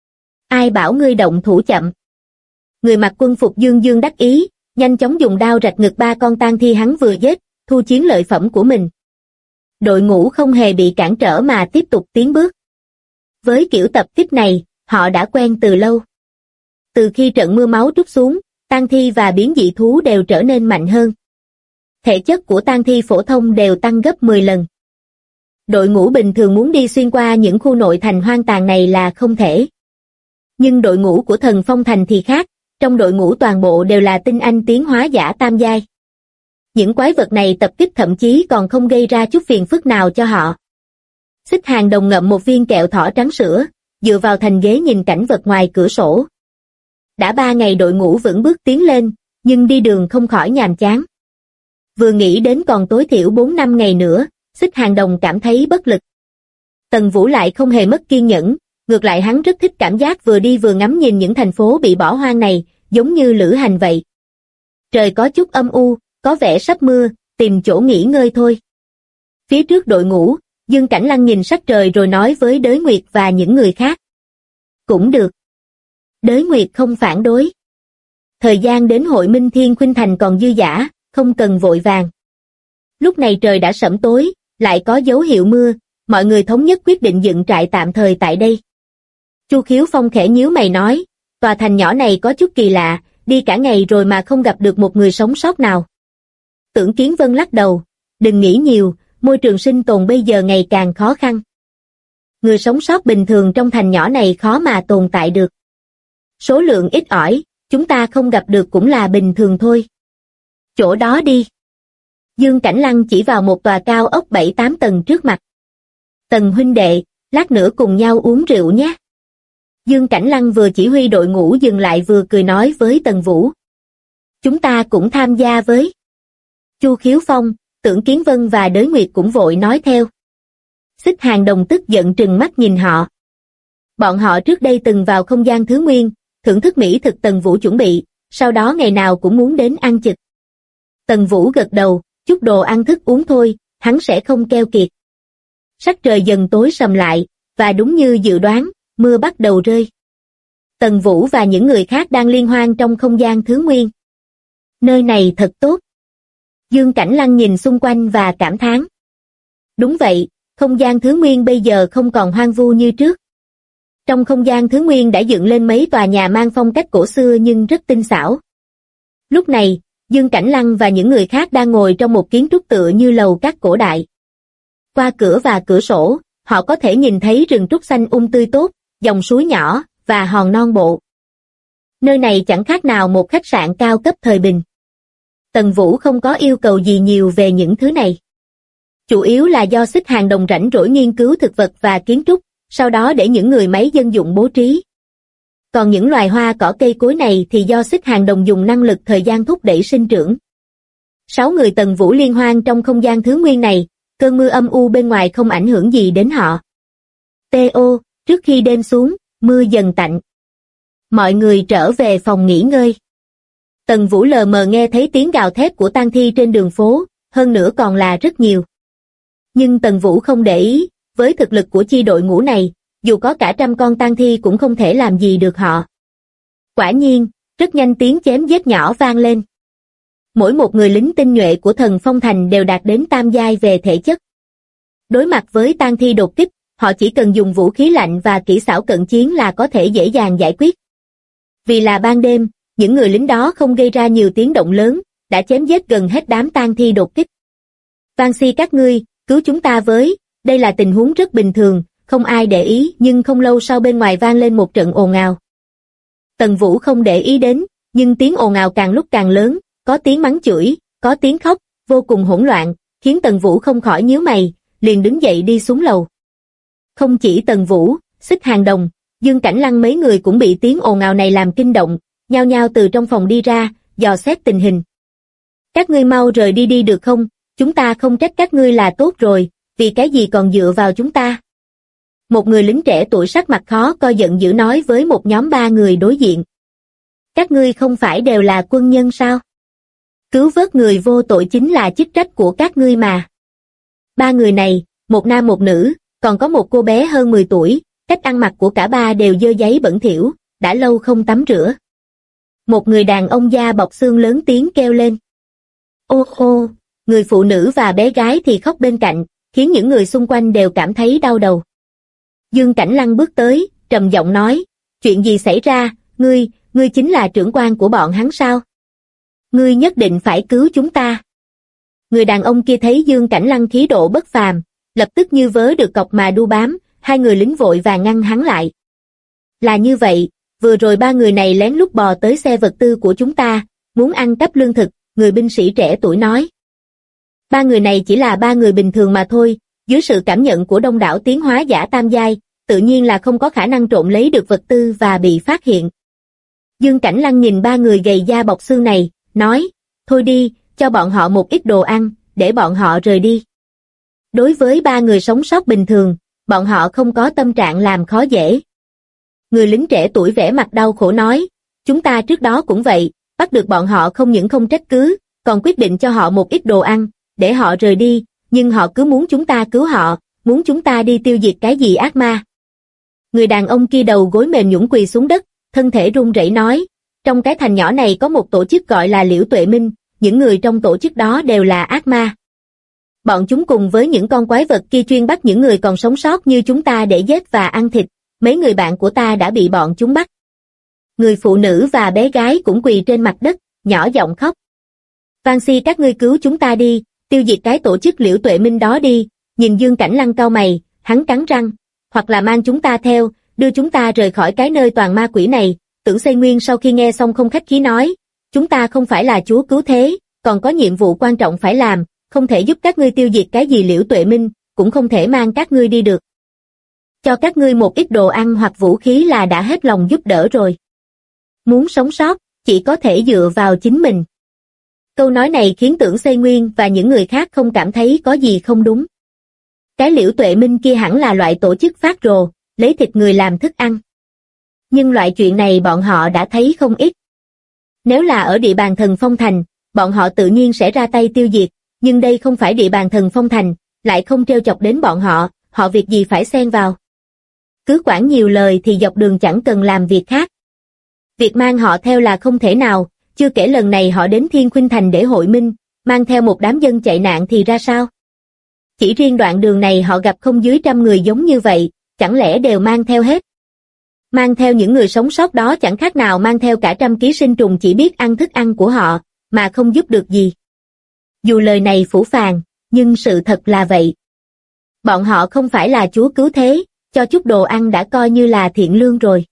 Ai bảo ngươi động thủ chậm. Người mặc quân phục dương dương đắc ý, nhanh chóng dùng đao rạch ngực 3 con tang thi hắn vừa giết, thu chiến lợi phẩm của mình. Đội ngũ không hề bị cản trở mà tiếp tục tiến bước. Với kiểu tập kích này, họ đã quen từ lâu. Từ khi trận mưa máu trút xuống, tang thi và biến dị thú đều trở nên mạnh hơn. Thể chất của tang thi phổ thông đều tăng gấp 10 lần. Đội ngũ bình thường muốn đi xuyên qua những khu nội thành hoang tàn này là không thể. Nhưng đội ngũ của Thần Phong Thành thì khác, trong đội ngũ toàn bộ đều là tinh anh tiến hóa giả tam giai. Những quái vật này tập kích thậm chí còn không gây ra chút phiền phức nào cho họ. Xích Hàng Đồng ngậm một viên kẹo thỏ trắng sữa, dựa vào thành ghế nhìn cảnh vật ngoài cửa sổ. Đã 3 ngày đội ngũ vững bước tiến lên, nhưng đi đường không khỏi nhàm chán. Vừa nghĩ đến còn tối thiểu 4-5 ngày nữa, Xích Hàng Đồng cảm thấy bất lực. Tần Vũ lại không hề mất kiên nhẫn, ngược lại hắn rất thích cảm giác vừa đi vừa ngắm nhìn những thành phố bị bỏ hoang này, giống như lữ hành vậy. Trời có chút âm u, có vẻ sắp mưa, tìm chỗ nghỉ ngơi thôi. Phía trước đội ngũ, Dương Cảnh Lăng nhìn sắc trời rồi nói với Đới Nguyệt và những người khác. Cũng được. Đới Nguyệt không phản đối. Thời gian đến hội Minh Thiên Khuynh Thành còn dư dả, không cần vội vàng. Lúc này trời đã sẫm tối, lại có dấu hiệu mưa, mọi người thống nhất quyết định dựng trại tạm thời tại đây. Chu Khiếu Phong khẽ nhíu mày nói, tòa thành nhỏ này có chút kỳ lạ, đi cả ngày rồi mà không gặp được một người sống sót nào. Tưởng Kiến Vân lắc đầu, đừng nghĩ nhiều, môi trường sinh tồn bây giờ ngày càng khó khăn. Người sống sót bình thường trong thành nhỏ này khó mà tồn tại được. Số lượng ít ỏi, chúng ta không gặp được cũng là bình thường thôi. Chỗ đó đi. Dương Cảnh Lăng chỉ vào một tòa cao ốc 7-8 tầng trước mặt. Tần huynh đệ, lát nữa cùng nhau uống rượu nhé. Dương Cảnh Lăng vừa chỉ huy đội ngũ dừng lại vừa cười nói với Tần Vũ. Chúng ta cũng tham gia với. Chu Khiếu Phong, Tưởng Kiến Vân và Đới Nguyệt cũng vội nói theo. Xích Hàng Đồng tức giận trừng mắt nhìn họ. Bọn họ trước đây từng vào không gian thứ nguyên, thưởng thức mỹ thực Tần Vũ chuẩn bị, sau đó ngày nào cũng muốn đến ăn chực. Tần Vũ gật đầu, chút đồ ăn thức uống thôi, hắn sẽ không keo kiệt. Sắc trời dần tối sầm lại, và đúng như dự đoán, mưa bắt đầu rơi. Tần Vũ và những người khác đang liên hoan trong không gian thứ nguyên. Nơi này thật tốt. Dương Cảnh Lăng nhìn xung quanh và cảm thán. Đúng vậy, không gian thứ nguyên bây giờ không còn hoang vu như trước. Trong không gian thứ nguyên đã dựng lên mấy tòa nhà mang phong cách cổ xưa nhưng rất tinh xảo. Lúc này, Dương Cảnh Lăng và những người khác đang ngồi trong một kiến trúc tựa như lầu các cổ đại. Qua cửa và cửa sổ, họ có thể nhìn thấy rừng trúc xanh tươi tốt, dòng suối nhỏ, và hòn non bộ. Nơi này chẳng khác nào một khách sạn cao cấp thời bình. Tần Vũ không có yêu cầu gì nhiều về những thứ này. Chủ yếu là do Xích Hàng Đồng rảnh rỗi nghiên cứu thực vật và kiến trúc, sau đó để những người máy dân dụng bố trí. Còn những loài hoa cỏ cây cối này thì do Xích Hàng Đồng dùng năng lực thời gian thúc đẩy sinh trưởng. 6 người Tần Vũ liên hoan trong không gian thứ nguyên này, cơn mưa âm u bên ngoài không ảnh hưởng gì đến họ. T.O. Trước khi đêm xuống, mưa dần tạnh. Mọi người trở về phòng nghỉ ngơi. Tần Vũ lờ mờ nghe thấy tiếng gào thét của tang thi trên đường phố, hơn nữa còn là rất nhiều. Nhưng Tần Vũ không để ý, với thực lực của chi đội ngũ này, dù có cả 100 con tang thi cũng không thể làm gì được họ. Quả nhiên, rất nhanh tiếng chém giết nhỏ vang lên. Mỗi một người lính tinh nhuệ của Thần Phong Thành đều đạt đến tam giai về thể chất. Đối mặt với tang thi đột kích, họ chỉ cần dùng vũ khí lạnh và kỹ xảo cận chiến là có thể dễ dàng giải quyết. Vì là ban đêm, những người lính đó không gây ra nhiều tiếng động lớn, đã chém giết gần hết đám tang thi đột kích. Van Si các ngươi, cứu chúng ta với, đây là tình huống rất bình thường, không ai để ý, nhưng không lâu sau bên ngoài vang lên một trận ồn ào. Tần Vũ không để ý đến, nhưng tiếng ồn ào càng lúc càng lớn, có tiếng mắng chửi, có tiếng khóc, vô cùng hỗn loạn, khiến Tần Vũ không khỏi nhíu mày, liền đứng dậy đi xuống lầu. Không chỉ Tần Vũ, Xích Hàng Đồng, Dương Cảnh Lăng mấy người cũng bị tiếng ồn ào này làm kinh động, nhao nhao từ trong phòng đi ra, dò xét tình hình. Các ngươi mau rời đi đi được không, chúng ta không trách các ngươi là tốt rồi, vì cái gì còn dựa vào chúng ta. Một người lính trẻ tuổi sắc mặt khó coi giận dữ nói với một nhóm 3 người đối diện. Các ngươi không phải đều là quân nhân sao? Cứu vớt người vô tội chính là chức trách của các ngươi mà. 3 người này, một nam một nữ, còn có một cô bé hơn 10 tuổi, cách ăn mặc của cả ba đều dơ giấy bẩn thỉu, đã lâu không tắm rửa. Một người đàn ông da bọc xương lớn tiếng kêu lên. Ô ô, người phụ nữ và bé gái thì khóc bên cạnh, khiến những người xung quanh đều cảm thấy đau đầu. Dương Cảnh Lăng bước tới, trầm giọng nói, chuyện gì xảy ra, ngươi chính là trưởng quan của bọn hắn sao? Ngươi nhất định phải cứu chúng ta. Người đàn ông kia thấy Dương Cảnh Lăng khí độ bất phàm, lập tức như vớ được cọc mà đu bám, 2 người lính vội vàng ngăn hắn lại. Là như vậy, vừa rồi 3 người này lén lút bò tới xe vật tư của chúng ta, muốn ăn cắp lương thực, người binh sĩ trẻ tuổi nói. 3 người này chỉ là 3 người bình thường mà thôi, dưới sự cảm nhận của đông đảo tiến hóa giả tam giai, tự nhiên là không có khả năng trộm lấy được vật tư và bị phát hiện. Dương Cảnh Lăng nhìn 3 người gầy da bọc xương này, nói, thôi đi, cho bọn họ một ít đồ ăn, để bọn họ rời đi. Đối với 3 người sống sót bình thường, bọn họ không có tâm trạng làm khó dễ. Người lính trẻ tuổi vẻ mặt đau khổ nói, chúng ta trước đó cũng vậy, bắt được bọn họ không những không trách cứ, còn quyết định cho họ một ít đồ ăn, để họ rời đi, nhưng họ cứ muốn chúng ta cứu họ, muốn chúng ta đi tiêu diệt cái gì ác ma. Người đàn ông kia đầu gối mềm nhũn quỳ xuống đất, thân thể run rẩy nói, trong cái thành nhỏ này có một tổ chức gọi là Liễu Tuệ Minh, những người trong tổ chức đó đều là ác ma. Bọn chúng cùng với những con quái vật kia chuyên bắt những người còn sống sót như chúng ta để giết và ăn thịt, mấy người bạn của ta đã bị bọn chúng bắt. Người phụ nữ và bé gái cũng quỳ trên mặt đất, nhỏ giọng khóc. Van si các ngươi cứu chúng ta đi, tiêu diệt cái tổ chức Liễu Tuệ Minh đó đi. Nhìn Dương Cảnh Lăng cau mày, hắn cắn răng, hoặc là mang chúng ta theo, đưa chúng ta rời khỏi cái nơi toàn ma quỷ này. Tưởng Xây Nguyên sau khi nghe xong không khách khí nói, chúng ta không phải là chúa cứu thế, còn có nhiệm vụ quan trọng phải làm, không thể giúp các ngươi tiêu diệt cái gì Liễu Tuệ Minh, cũng không thể mang các ngươi đi được. Cho các ngươi một ít đồ ăn hoặc vũ khí là đã hết lòng giúp đỡ rồi. Muốn sống sót, chỉ có thể dựa vào chính mình. Câu nói này khiến Tưởng Xây Nguyên và những người khác không cảm thấy có gì không đúng. Cái Liễu Tuệ Minh kia hẳn là loại tổ chức phát rồ, lấy thịt người làm thức ăn. Nhưng loại chuyện này bọn họ đã thấy không ít. Nếu là ở địa bàn Thần Phong Thành, bọn họ tự nhiên sẽ ra tay tiêu diệt, nhưng đây không phải địa bàn Thần Phong Thành, lại không trêu chọc đến bọn họ việc gì phải xen vào. Cứ quản nhiều lời thì dọc đường chẳng cần làm việc khác. Việc mang họ theo là không thể nào, chưa kể lần này họ đến Thiên Khuynh Thành để hội minh, mang theo một đám dân chạy nạn thì ra sao? Chỉ riêng đoạn đường này họ gặp không dưới 100 người giống như vậy, chẳng lẽ đều mang theo hết? Mang theo những người sống sót đó chẳng khác nào mang theo cả 100 ký sinh trùng chỉ biết ăn thức ăn của họ, mà không giúp được gì. Dù lời này phũ phàng, nhưng sự thật là vậy. Bọn họ không phải là chúa cứu thế, cho chút đồ ăn đã coi như là thiện lương rồi.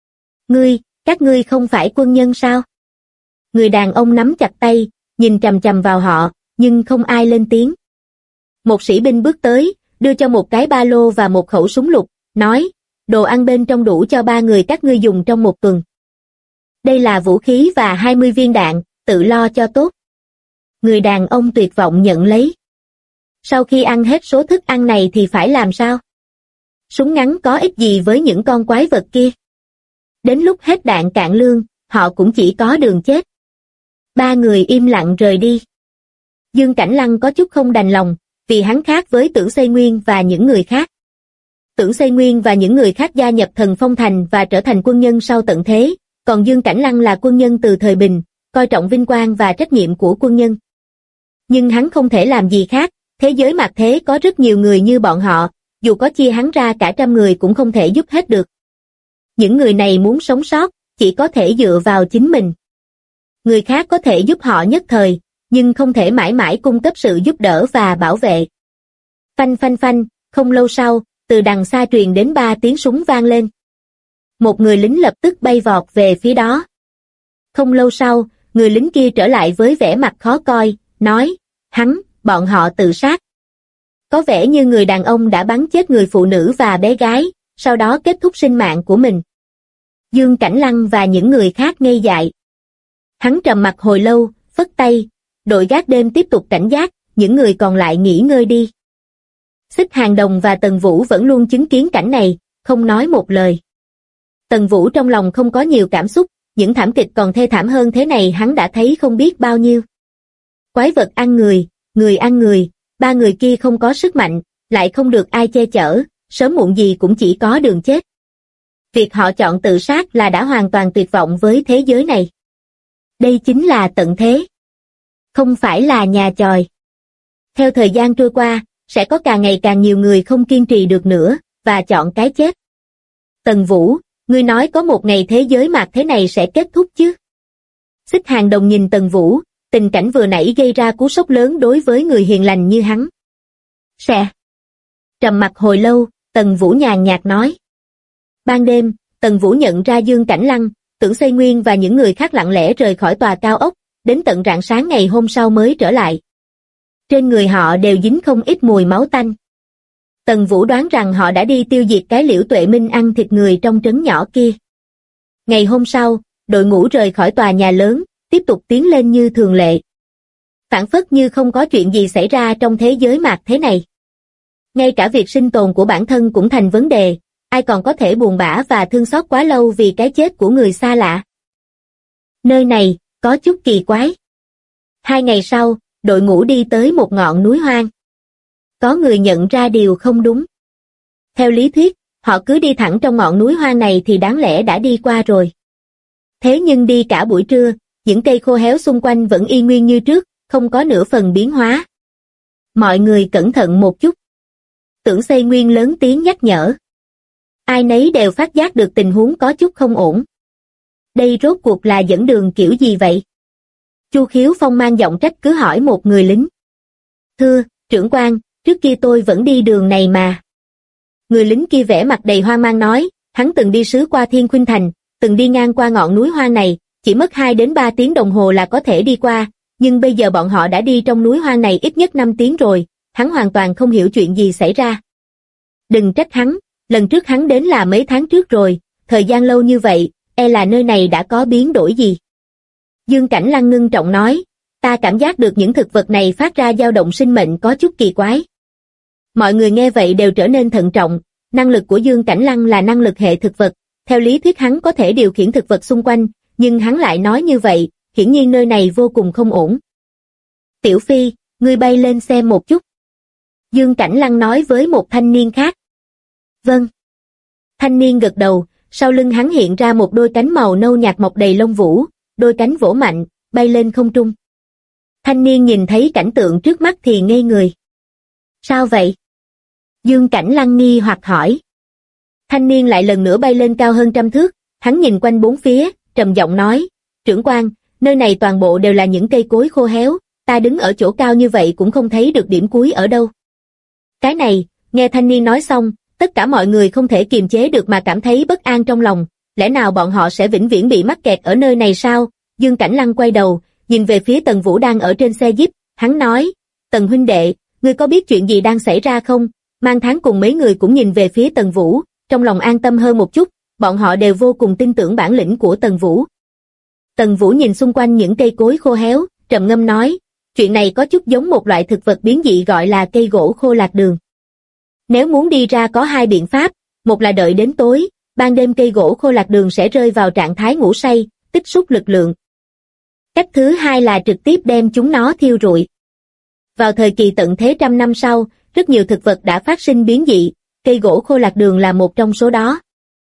Các ngươi không phải quân nhân sao? Người đàn ông nắm chặt tay, nhìn chằm chằm vào họ, nhưng không ai lên tiếng. Một sĩ binh bước tới, đưa cho một cái ba lô và một khẩu súng lục, nói, đồ ăn bên trong đủ cho 3 người các ngươi dùng trong 1 tuần. Đây là vũ khí và 20 viên đạn, tự lo cho tốt. Người đàn ông tuyệt vọng nhận lấy. Sau khi ăn hết số thức ăn này thì phải làm sao? Súng ngắn có ích gì với những con quái vật kia? Đến lúc hết đạn cạn lương, họ cũng chỉ có đường chết. 3 người im lặng rời đi. Dương Cảnh Lăng có chút không đành lòng, vì hắn khác với Tưởng Xây Nguyên và những người khác. Tưởng Xây Nguyên và những người khác gia nhập Thần Phong Thành và trở thành quân nhân sau tận thế, còn Dương Cảnh Lăng là quân nhân từ thời bình, coi trọng vinh quang và trách nhiệm của quân nhân. Nhưng hắn không thể làm gì khác, thế giới mạt thế có rất nhiều người như bọn họ, dù có chia hắn ra cả 100 người cũng không thể giúp hết được. Những người này muốn sống sót, chỉ có thể dựa vào chính mình. Người khác có thể giúp họ nhất thời, nhưng không thể mãi mãi cung cấp sự giúp đỡ và bảo vệ. Phanh phanh phanh, Không lâu sau, từ đằng xa truyền đến 3 tiếng súng vang lên. Một người lính lập tức bay vọt về phía đó. Không lâu sau, người lính kia trở lại với vẻ mặt khó coi, nói, bọn họ tự sát. Có vẻ như người đàn ông đã bắn chết người phụ nữ và bé gái, sau đó kết thúc sinh mạng của mình. Dương Cảnh Lăng và những người khác ngây dại. Hắn trầm mặc hồi lâu, phất tay, đội gác đêm tiếp tục cảnh giác, những người còn lại nghỉ ngơi đi. Xích Hàng Đồng và Tần Vũ vẫn luôn chứng kiến cảnh này, không nói một lời. Tần Vũ trong lòng không có nhiều cảm xúc, những thảm kịch còn thê thảm hơn thế này hắn đã thấy không biết bao nhiêu. Quái vật ăn người, người ăn người, 3 người kia không có sức mạnh, lại không được ai che chở, sớm muộn gì cũng chỉ có đường chết. Việc họ chọn tự sát là đã hoàn toàn tuyệt vọng với thế giới này. Đây chính là tận thế. Không phải là nhà chòi. Theo thời gian trôi qua, sẽ có càng ngày càng nhiều người không kiên trì được nữa, và chọn cái chết. Tần Vũ, ngươi nói có một ngày thế giới mạt thế này sẽ kết thúc chứ? Xích Hàng Đồng nhìn Tần Vũ, tình cảnh vừa nãy gây ra cú sốc lớn đối với người hiền lành như hắn. Sẽ. Trầm mặc hồi lâu, Tần Vũ nhàn nhạt nói. Ban đêm, Tần Vũ nhận ra Dương Cảnh Lăng, Tưởng Xây Nguyên và những người khác lặng lẽ rời khỏi tòa cao ốc, đến tận rạng sáng ngày hôm sau mới trở lại. Trên người họ đều dính không ít mùi máu tanh. Tần Vũ đoán rằng họ đã đi tiêu diệt cái Liễu Tuệ Minh ăn thịt người trong trấn nhỏ kia. Ngày hôm sau, đội ngũ rời khỏi tòa nhà lớn, tiếp tục tiến lên như thường lệ. Phảng phất như không có chuyện gì xảy ra trong thế giới mạt thế này. Ngay cả việc sinh tồn của bản thân cũng thành vấn đề, ai còn có thể buồn bã và thương xót quá lâu vì cái chết của người xa lạ. Nơi này, có chút kỳ quái. 2 ngày sau, đội ngũ đi tới một ngọn núi hoang. Có người nhận ra điều không đúng. Theo lý thuyết, họ cứ đi thẳng trong ngọn núi hoang này thì đáng lẽ đã đi qua rồi. Thế nhưng đi cả buổi trưa, những cây khô héo xung quanh vẫn y nguyên như trước, không có nửa phần biến hóa. Mọi người cẩn thận một chút. Tưởng Xây Nguyên lớn tiếng nhắc nhở. Ai nấy đều phát giác được tình huống có chút không ổn. Đây rốt cuộc là dẫn đường kiểu gì vậy? Chu Khiếu Phong mang giọng trách cứ hỏi một người lính. Thưa, trưởng quan, trước kia tôi vẫn đi đường này mà. Người lính kia vẻ mặt đầy hoang mang nói, hắn từng đi sứ qua Thiên Khuynh Thành, từng đi ngang qua ngọn núi hoang này, chỉ mất 2 đến 3 tiếng đồng hồ là có thể đi qua, nhưng bây giờ bọn họ đã đi trong núi hoang này ít nhất 5 tiếng rồi, hắn hoàn toàn không hiểu chuyện gì xảy ra. Đừng trách hắn, lần trước hắn đến là mấy tháng trước rồi, thời gian lâu như vậy, e là nơi này đã có biến đổi gì. Dương Cảnh Lăng ngưng trọng nói, ta cảm giác được những thực vật này phát ra dao động sinh mệnh có chút kỳ quái. Mọi người nghe vậy đều trở nên thận trọng, năng lực của Dương Cảnh Lăng là năng lực hệ thực vật, theo lý thuyết hắn có thể điều khiển thực vật xung quanh, nhưng hắn lại nói như vậy, hiển nhiên nơi này vô cùng không ổn. Tiểu Phi, ngươi bay lên xem một chút. Dương Cảnh Lăng nói với một thanh niên khác. Vâng. Thanh niên gật đầu, sau lưng hắn hiện ra một đôi cánh màu nâu nhạt mọc đầy lông vũ, đôi cánh vỗ mạnh, bay lên không trung. Thanh niên nhìn thấy cảnh tượng trước mắt thì ngây người. Sao vậy? Dương Cảnh Lăng nghi hoặc hỏi. Thanh niên lại lần nữa bay lên cao hơn 100 thước, hắn nhìn quanh bốn phía, trầm giọng nói, trưởng quan, nơi này toàn bộ đều là những cây cối khô héo, ta đứng ở chỗ cao như vậy cũng không thấy được điểm cuối ở đâu. Cái này, nghe thanh niên nói xong, tất cả mọi người không thể kiềm chế được mà cảm thấy bất an trong lòng, lẽ nào bọn họ sẽ vĩnh viễn bị mắc kẹt ở nơi này sao? Dương Cảnh Lăng quay đầu, nhìn về phía Tần Vũ đang ở trên xe jeep, hắn nói, Tần huynh đệ, ngươi có biết chuyện gì đang xảy ra không? Mang Tháng cùng mấy người cũng nhìn về phía Tần Vũ, trong lòng an tâm hơn một chút, bọn họ đều vô cùng tin tưởng bản lĩnh của Tần Vũ. Tần Vũ nhìn xung quanh những cây cối khô héo, trầm ngâm nói, chuyện này có chút giống một loại thực vật biến dị gọi là cây gỗ khô lạc đường. Nếu muốn đi ra có 2 biện pháp, một là đợi đến tối, ban đêm cây gỗ khô lạc đường sẽ rơi vào trạng thái ngủ say, tích xúc lực lượng. Cách thứ 2 là trực tiếp đem chúng nó thiêu rụi. Vào thời kỳ tận thế 100 năm sau, rất nhiều thực vật đã phát sinh biến dị, cây gỗ khô lạc đường là một trong số đó.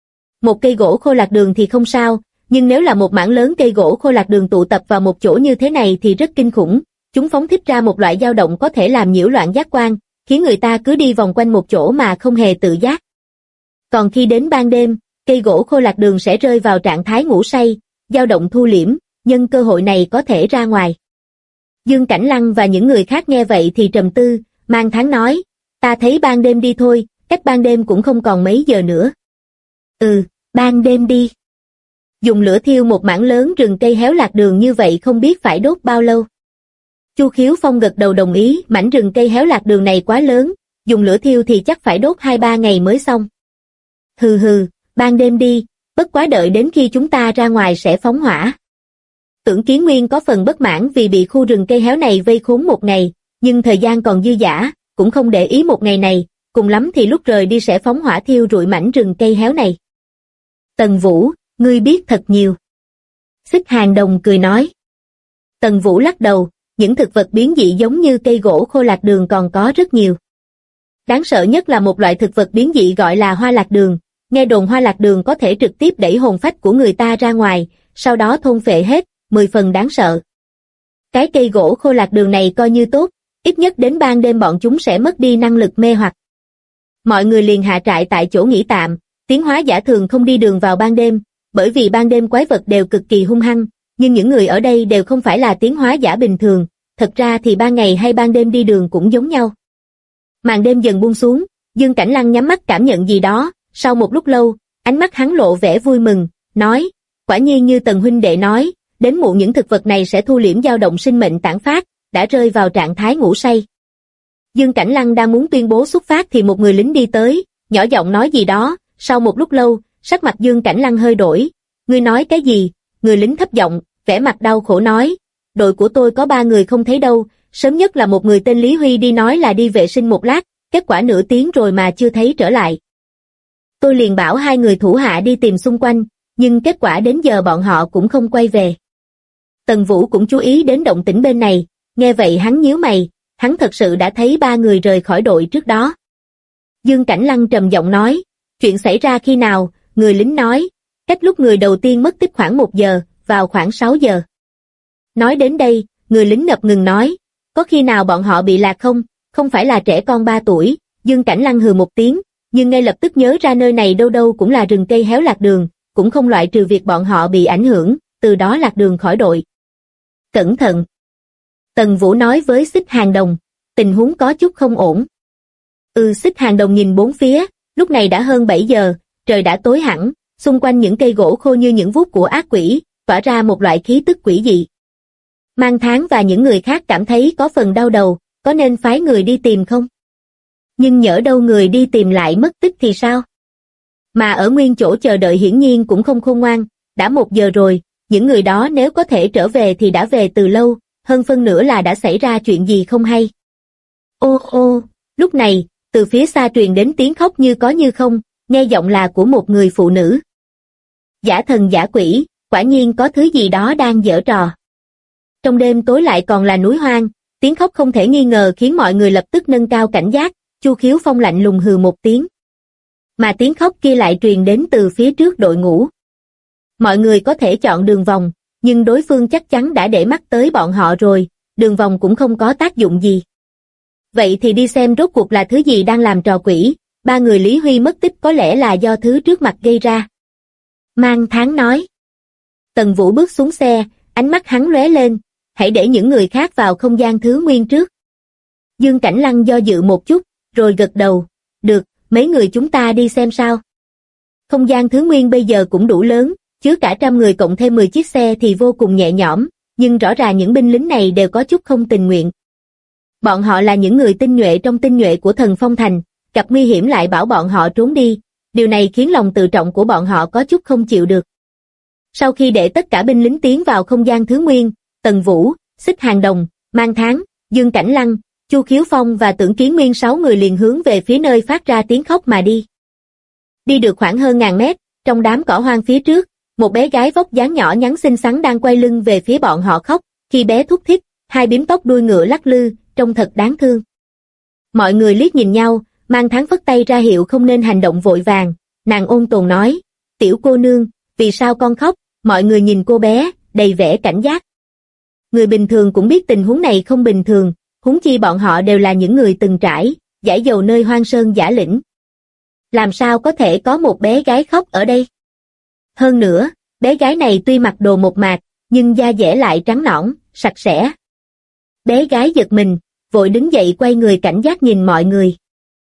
Một cây gỗ khô lạc đường thì không sao, nhưng nếu là một mảng lớn cây gỗ khô lạc đường tụ tập vào một chỗ như thế này thì rất kinh khủng, chúng phóng thích ra một loại dao động có thể làm nhiễu loạn giác quan, khiến người ta cứ đi vòng quanh một chỗ mà không hề tự giác. Còn khi đến ban đêm, cây gỗ khô lạc đường sẽ rơi vào trạng thái ngủ say, dao động thu liễm, nhân cơ hội này có thể ra ngoài. Dương Cảnh Lăng và những người khác nghe vậy thì trầm tư, Mang Tháng nói, Ta thấy ban đêm đi thôi, cách ban đêm cũng không còn mấy giờ nữa. Ban đêm đi. Dùng lửa thiêu một mảng lớn rừng cây héo lạc đường như vậy không biết phải đốt bao lâu. Chu Khiếu Phong gật đầu đồng ý, mảnh rừng cây héo lạc đường này quá lớn, dùng lửa thiêu thì chắc phải đốt 2-3 ngày mới xong. Hừ, ban đêm đi, bất quá đợi đến khi chúng ta ra ngoài sẽ phóng hỏa. Tưởng Kiến Nguyên có phần bất mãn vì bị khu rừng cây héo này vây khốn một ngày, nhưng thời gian còn dư dả, cũng không để ý một ngày này, cùng lắm thì lúc rời đi sẽ phóng hỏa thiêu rụi mảnh rừng cây héo này. Tần Vũ, ngươi biết thật nhiều. Xích Hàng Đồng cười nói. Tần Vũ lắc đầu, những thực vật biến dị giống như cây gỗ khô lạc đường còn có rất nhiều. Đáng sợ nhất là một loại thực vật biến dị gọi là hoa lạc đường, nghe đồn hoa lạc đường có thể trực tiếp đẩy hồn phách của người ta ra ngoài, sau đó thôn phệ hết, 10 phần đáng sợ. Cái cây gỗ khô lạc đường này coi như tốt, ít nhất đến ban đêm bọn chúng sẽ mất đi năng lực mê hoặc. Mọi người liền hạ trại tại chỗ nghỉ tạm, tiến hóa giả thường không đi đường vào ban đêm, bởi vì ban đêm quái vật đều cực kỳ hung hăng, nhưng những người ở đây đều không phải là tiến hóa giả bình thường, thật ra thì ban ngày hay ban đêm đi đường cũng giống nhau. Màn đêm dần buông xuống, Dương Cảnh Lăng nhắm mắt cảm nhận gì đó, sau một lúc lâu, ánh mắt hắn lộ vẻ vui mừng, nói, quả nhiên như Tần huynh đệ nói, đến muộn những thực vật này sẽ thu liễm dao động sinh mệnh tản phát, đã rơi vào trạng thái ngủ say. Dương Cảnh Lăng đang muốn tuyên bố xuất phát thì một người lính đi tới, nhỏ giọng nói gì đó, sau một lúc lâu, sắc mặt Dương Cảnh Lăng hơi đổi, ngươi nói cái gì? Người lính thấp giọng, vẻ mặt đau khổ nói, đội của tôi có 3 người không thấy đâu, sớm nhất là một người tên Lý Huy đi nói là đi vệ sinh một lát, kết quả nửa tiếng rồi mà chưa thấy trở lại. Tôi liền bảo 2 người thủ hạ đi tìm xung quanh, nhưng kết quả đến giờ bọn họ cũng không quay về. Tần Vũ cũng chú ý đến động tĩnh bên này, nghe vậy hắn nhíu mày, hắn thật sự đã thấy 3 người rời khỏi đội trước đó. Dương Cảnh Lăng trầm giọng nói, chuyện xảy ra khi nào? Người lính nói, cách lúc người đầu tiên mất tích khoảng 1 giờ, vào khoảng 6 giờ. Nói đến đây, người lính ngập ngừng nói, có khi nào bọn họ bị lạc không? Không phải là trẻ con 3 tuổi, Dương Cảnh Lăng hừ một tiếng, nhưng ngay lập tức nhớ ra nơi này đâu đâu cũng là rừng cây héo lạc đường, cũng không loại trừ việc bọn họ bị ảnh hưởng, từ đó lạc đường khỏi đội. Cẩn thận. Tần Vũ nói với Xích Hàng Đồng, tình huống có chút không ổn. Xích Hàng Đồng nhìn bốn phía, lúc này đã hơn 7 giờ, trời đã tối hẳn, xung quanh những cây gỗ khô như những vuốt của ác quỷ, tỏa ra một loại khí tức quỷ dị. Mang Tháng và những người khác cảm thấy có phần đau đầu, có nên phái người đi tìm không? Nhưng nhỡ đâu người đi tìm lại mất tích thì sao? Mà ở nguyên chỗ chờ đợi hiển nhiên cũng không khôn ngoan, đã 1 giờ rồi, những người đó nếu có thể trở về thì đã về từ lâu, hơn phân nửa là đã xảy ra chuyện gì không hay. Ô, lúc này, từ phía xa truyền đến tiếng khóc như có như không, nghe giọng là của một người phụ nữ. Giả thần giả quỷ, quả nhiên có thứ gì đó đang giở trò. Trong đêm tối lại còn là núi hoang, tiếng khóc không thể nghi ngờ khiến mọi người lập tức nâng cao cảnh giác, Chu Khiếu Phong lạnh lùng hừ một tiếng. Mà tiếng khóc kia lại truyền đến từ phía trước đội ngũ. Mọi người có thể chọn đường vòng, nhưng đối phương chắc chắn đã để mắt tới bọn họ rồi, đường vòng cũng không có tác dụng gì. Vậy thì đi xem rốt cuộc là thứ gì đang làm trò quỷ, 3 người Lý Huy mất tích có lẽ là do thứ trước mặt gây ra. Mang Tháng nói. Tần Vũ bước xuống xe, ánh mắt hắn lóe lên, hãy để những người khác vào không gian thứ nguyên trước. Dương Cảnh Lăng do dự một chút, rồi gật đầu, được, mấy người chúng ta đi xem sao. Không gian thứ nguyên bây giờ cũng đủ lớn, chứa cả 100 người cộng thêm 10 chiếc xe thì vô cùng nhẹ nhõm, nhưng rõ ràng những binh lính này đều có chút không tình nguyện. Bọn họ là những người tinh nhuệ trong tinh nhuệ của Thần Phong Thành, gặp nguy hiểm lại bảo bọn họ trốn đi, điều này khiến lòng tự trọng của bọn họ có chút không chịu được. Sau khi để tất cả binh lính tiến vào không gian thứ nguyên, Tần Vũ, Xích Hàng Đồng, Mang Tháng, Dương Cảnh Lăng, Chu Khiếu Phong và Tưởng Kiến Nguyên 6 người liền hướng về phía nơi phát ra tiếng khóc mà đi. Đi được khoảng hơn 1000 mét, trong đám cỏ hoang phía trước, một bé gái vóc dáng nhỏ nhắn xinh xắn đang quay lưng về phía bọn họ khóc, khi bé thút thít, 2 bím tóc đuôi ngựa lắc lư, trông thật đáng thương. Mọi người liếc nhìn nhau, Mang Tháng phất tay ra hiệu không nên hành động vội vàng, nàng ôn tồn nói, tiểu cô nương, vì sao con khóc? Mọi người nhìn cô bé, đầy vẻ cảnh giác. Người bình thường cũng biết tình huống này không bình thường, huống chi bọn họ đều là những người từng trải, dãi dầu nơi hoang sơn dã lĩnh. Làm sao có thể có một bé gái khóc ở đây? Hơn nữa, bé gái này tuy mặc đồ mộc mạc, nhưng da dẻ lại trắng nõn, sạch sẽ. Bé gái giật mình, vội đứng dậy quay người cảnh giác nhìn mọi người.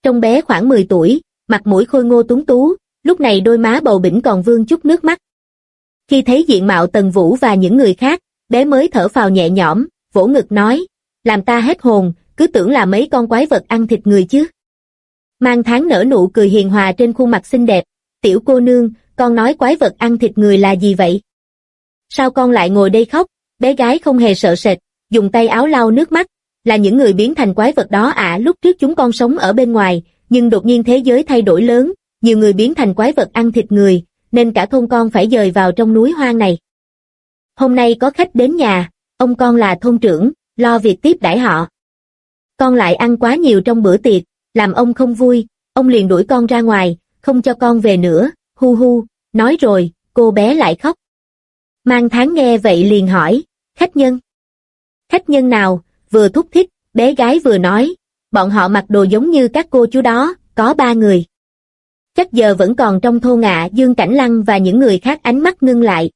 Trông bé khoảng 10 tuổi, mặt mũi khôi ngô tuấn tú, lúc này đôi má bầu bĩnh còn vương chút nước mắt. Khi thấy diện mạo Tần Vũ và những người khác, bé mới thở phào nhẹ nhõm, vỗ ngực nói, làm ta hết hồn, cứ tưởng là mấy con quái vật ăn thịt người chứ. Mang Tháng nở nụ cười hiền hòa trên khuôn mặt xinh đẹp, tiểu cô nương, con nói quái vật ăn thịt người là gì vậy? Sao con lại ngồi đây khóc? Bé gái không hề sợ sệt, dùng tay áo lau nước mắt, là những người biến thành quái vật đó ạ. Lúc trước chúng con sống ở bên ngoài, nhưng đột nhiên thế giới thay đổi lớn, nhiều người biến thành quái vật ăn thịt người, nên cả thôn con phải dời vào trong núi hoang này. Hôm nay có khách đến nhà, ông con là thôn trưởng, lo việc tiếp đãi họ. Con lại ăn quá nhiều trong bữa tiệc, làm ông không vui, ông liền đuổi con ra ngoài, không cho con về nữa, hu hu, nói rồi, cô bé lại khóc. Mang Tháng nghe vậy liền hỏi, khách nhân? Khách nhân nào? Vừa thúc thích, bé gái vừa nói, bọn họ mặc đồ giống như các cô chú đó, có 3 người. Chắc giờ vẫn còn trong thôn ạ. Dương Cảnh Lăng và những người khác ánh mắt ngưng lại.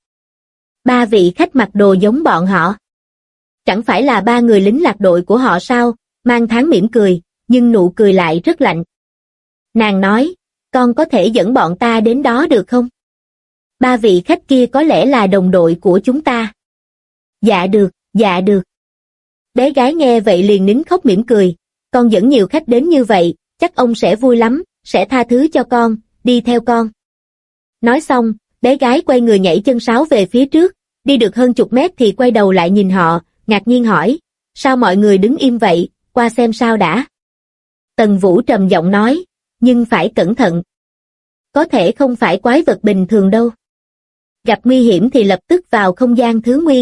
3 vị khách mặc đồ giống bọn họ. Chẳng phải là 3 người lính lạc đội của họ sao? Mang Tháng mỉm cười, nhưng nụ cười lại rất lạnh. Nàng nói, con có thể dẫn bọn ta đến đó được không? 3 vị khách kia có lẽ là đồng đội của chúng ta. Dạ được, dạ được. Bé gái nghe vậy liền nín khóc mỉm cười, con dẫn nhiều khách đến như vậy, chắc ông sẽ vui lắm, sẽ tha thứ cho con, đi theo con. Nói xong, bé gái quay người nhảy chân sáo về phía trước, đi được hơn chục mét thì quay đầu lại nhìn họ, ngạc nhiên hỏi, sao mọi người đứng im vậy, qua xem sao đã. Tần Vũ trầm giọng nói, nhưng phải cẩn thận. Có thể không phải quái vật bình thường đâu. Gặp nguy hiểm thì lập tức vào không gian thứ nguyên.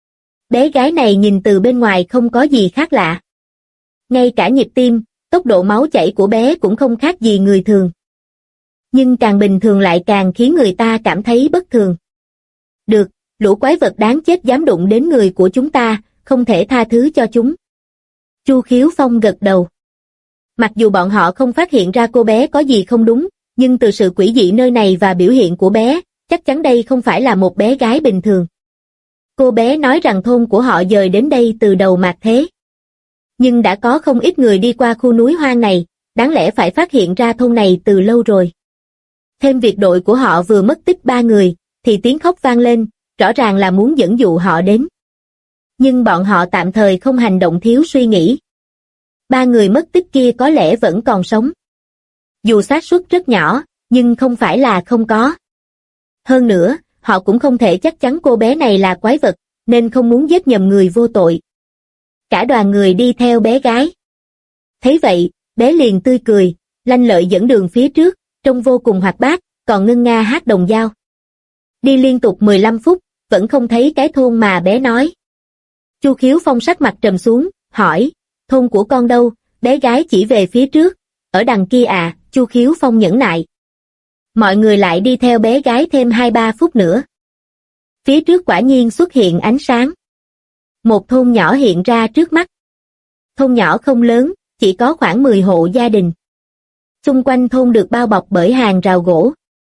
Bé gái này nhìn từ bên ngoài không có gì khác lạ. Ngay cả nhịp tim, tốc độ máu chảy của bé cũng không khác gì người thường. Nhưng càng bình thường lại càng khiến người ta cảm thấy bất thường. Được, lũ quái vật đáng chết dám đụng đến người của chúng ta, không thể tha thứ cho chúng. Chu Khiếu Phong gật đầu. Mặc dù bọn họ không phát hiện ra cô bé có gì không đúng, nhưng từ sự quỷ dị nơi này và biểu hiện của bé, chắc chắn đây không phải là một bé gái bình thường. Cô bé nói rằng thôn của họ dời đến đây từ đầu mạt thế. Nhưng đã có không ít người đi qua khu núi hoang này, đáng lẽ phải phát hiện ra thôn này từ lâu rồi. Thêm việc đội của họ vừa mất tích 3 người, thì tiếng khóc vang lên, rõ ràng là muốn dẫn dụ họ đến. Nhưng bọn họ tạm thời không hành động thiếu suy nghĩ. 3 người mất tích kia có lẽ vẫn còn sống. Dù xác suất rất nhỏ, nhưng không phải là không có. Hơn nữa, họ cũng không thể chắc chắn cô bé này là quái vật, nên không muốn giết nhầm người vô tội. Cả đoàn người đi theo bé gái. Thấy vậy, bé liền tươi cười, lanh lợi dẫn đường phía trước, trông vô cùng hoạt bát, còn ngân nga hát đồng dao. Đi liên tục 15 phút, vẫn không thấy cái thôn mà bé nói. Chu Khiếu Phong sắc mặt trầm xuống, hỏi, thôn của con đâu? Bé gái chỉ về phía trước, ở đằng kia à. Chu Khiếu Phong nhẫn nại. Mọi người lại đi theo bé gái thêm 2-3 phút nữa. Phía trước quả nhiên xuất hiện ánh sáng. Một thôn nhỏ hiện ra trước mắt. Thôn nhỏ không lớn, chỉ có khoảng 10 hộ gia đình. Xung quanh thôn được bao bọc bởi hàng rào gỗ.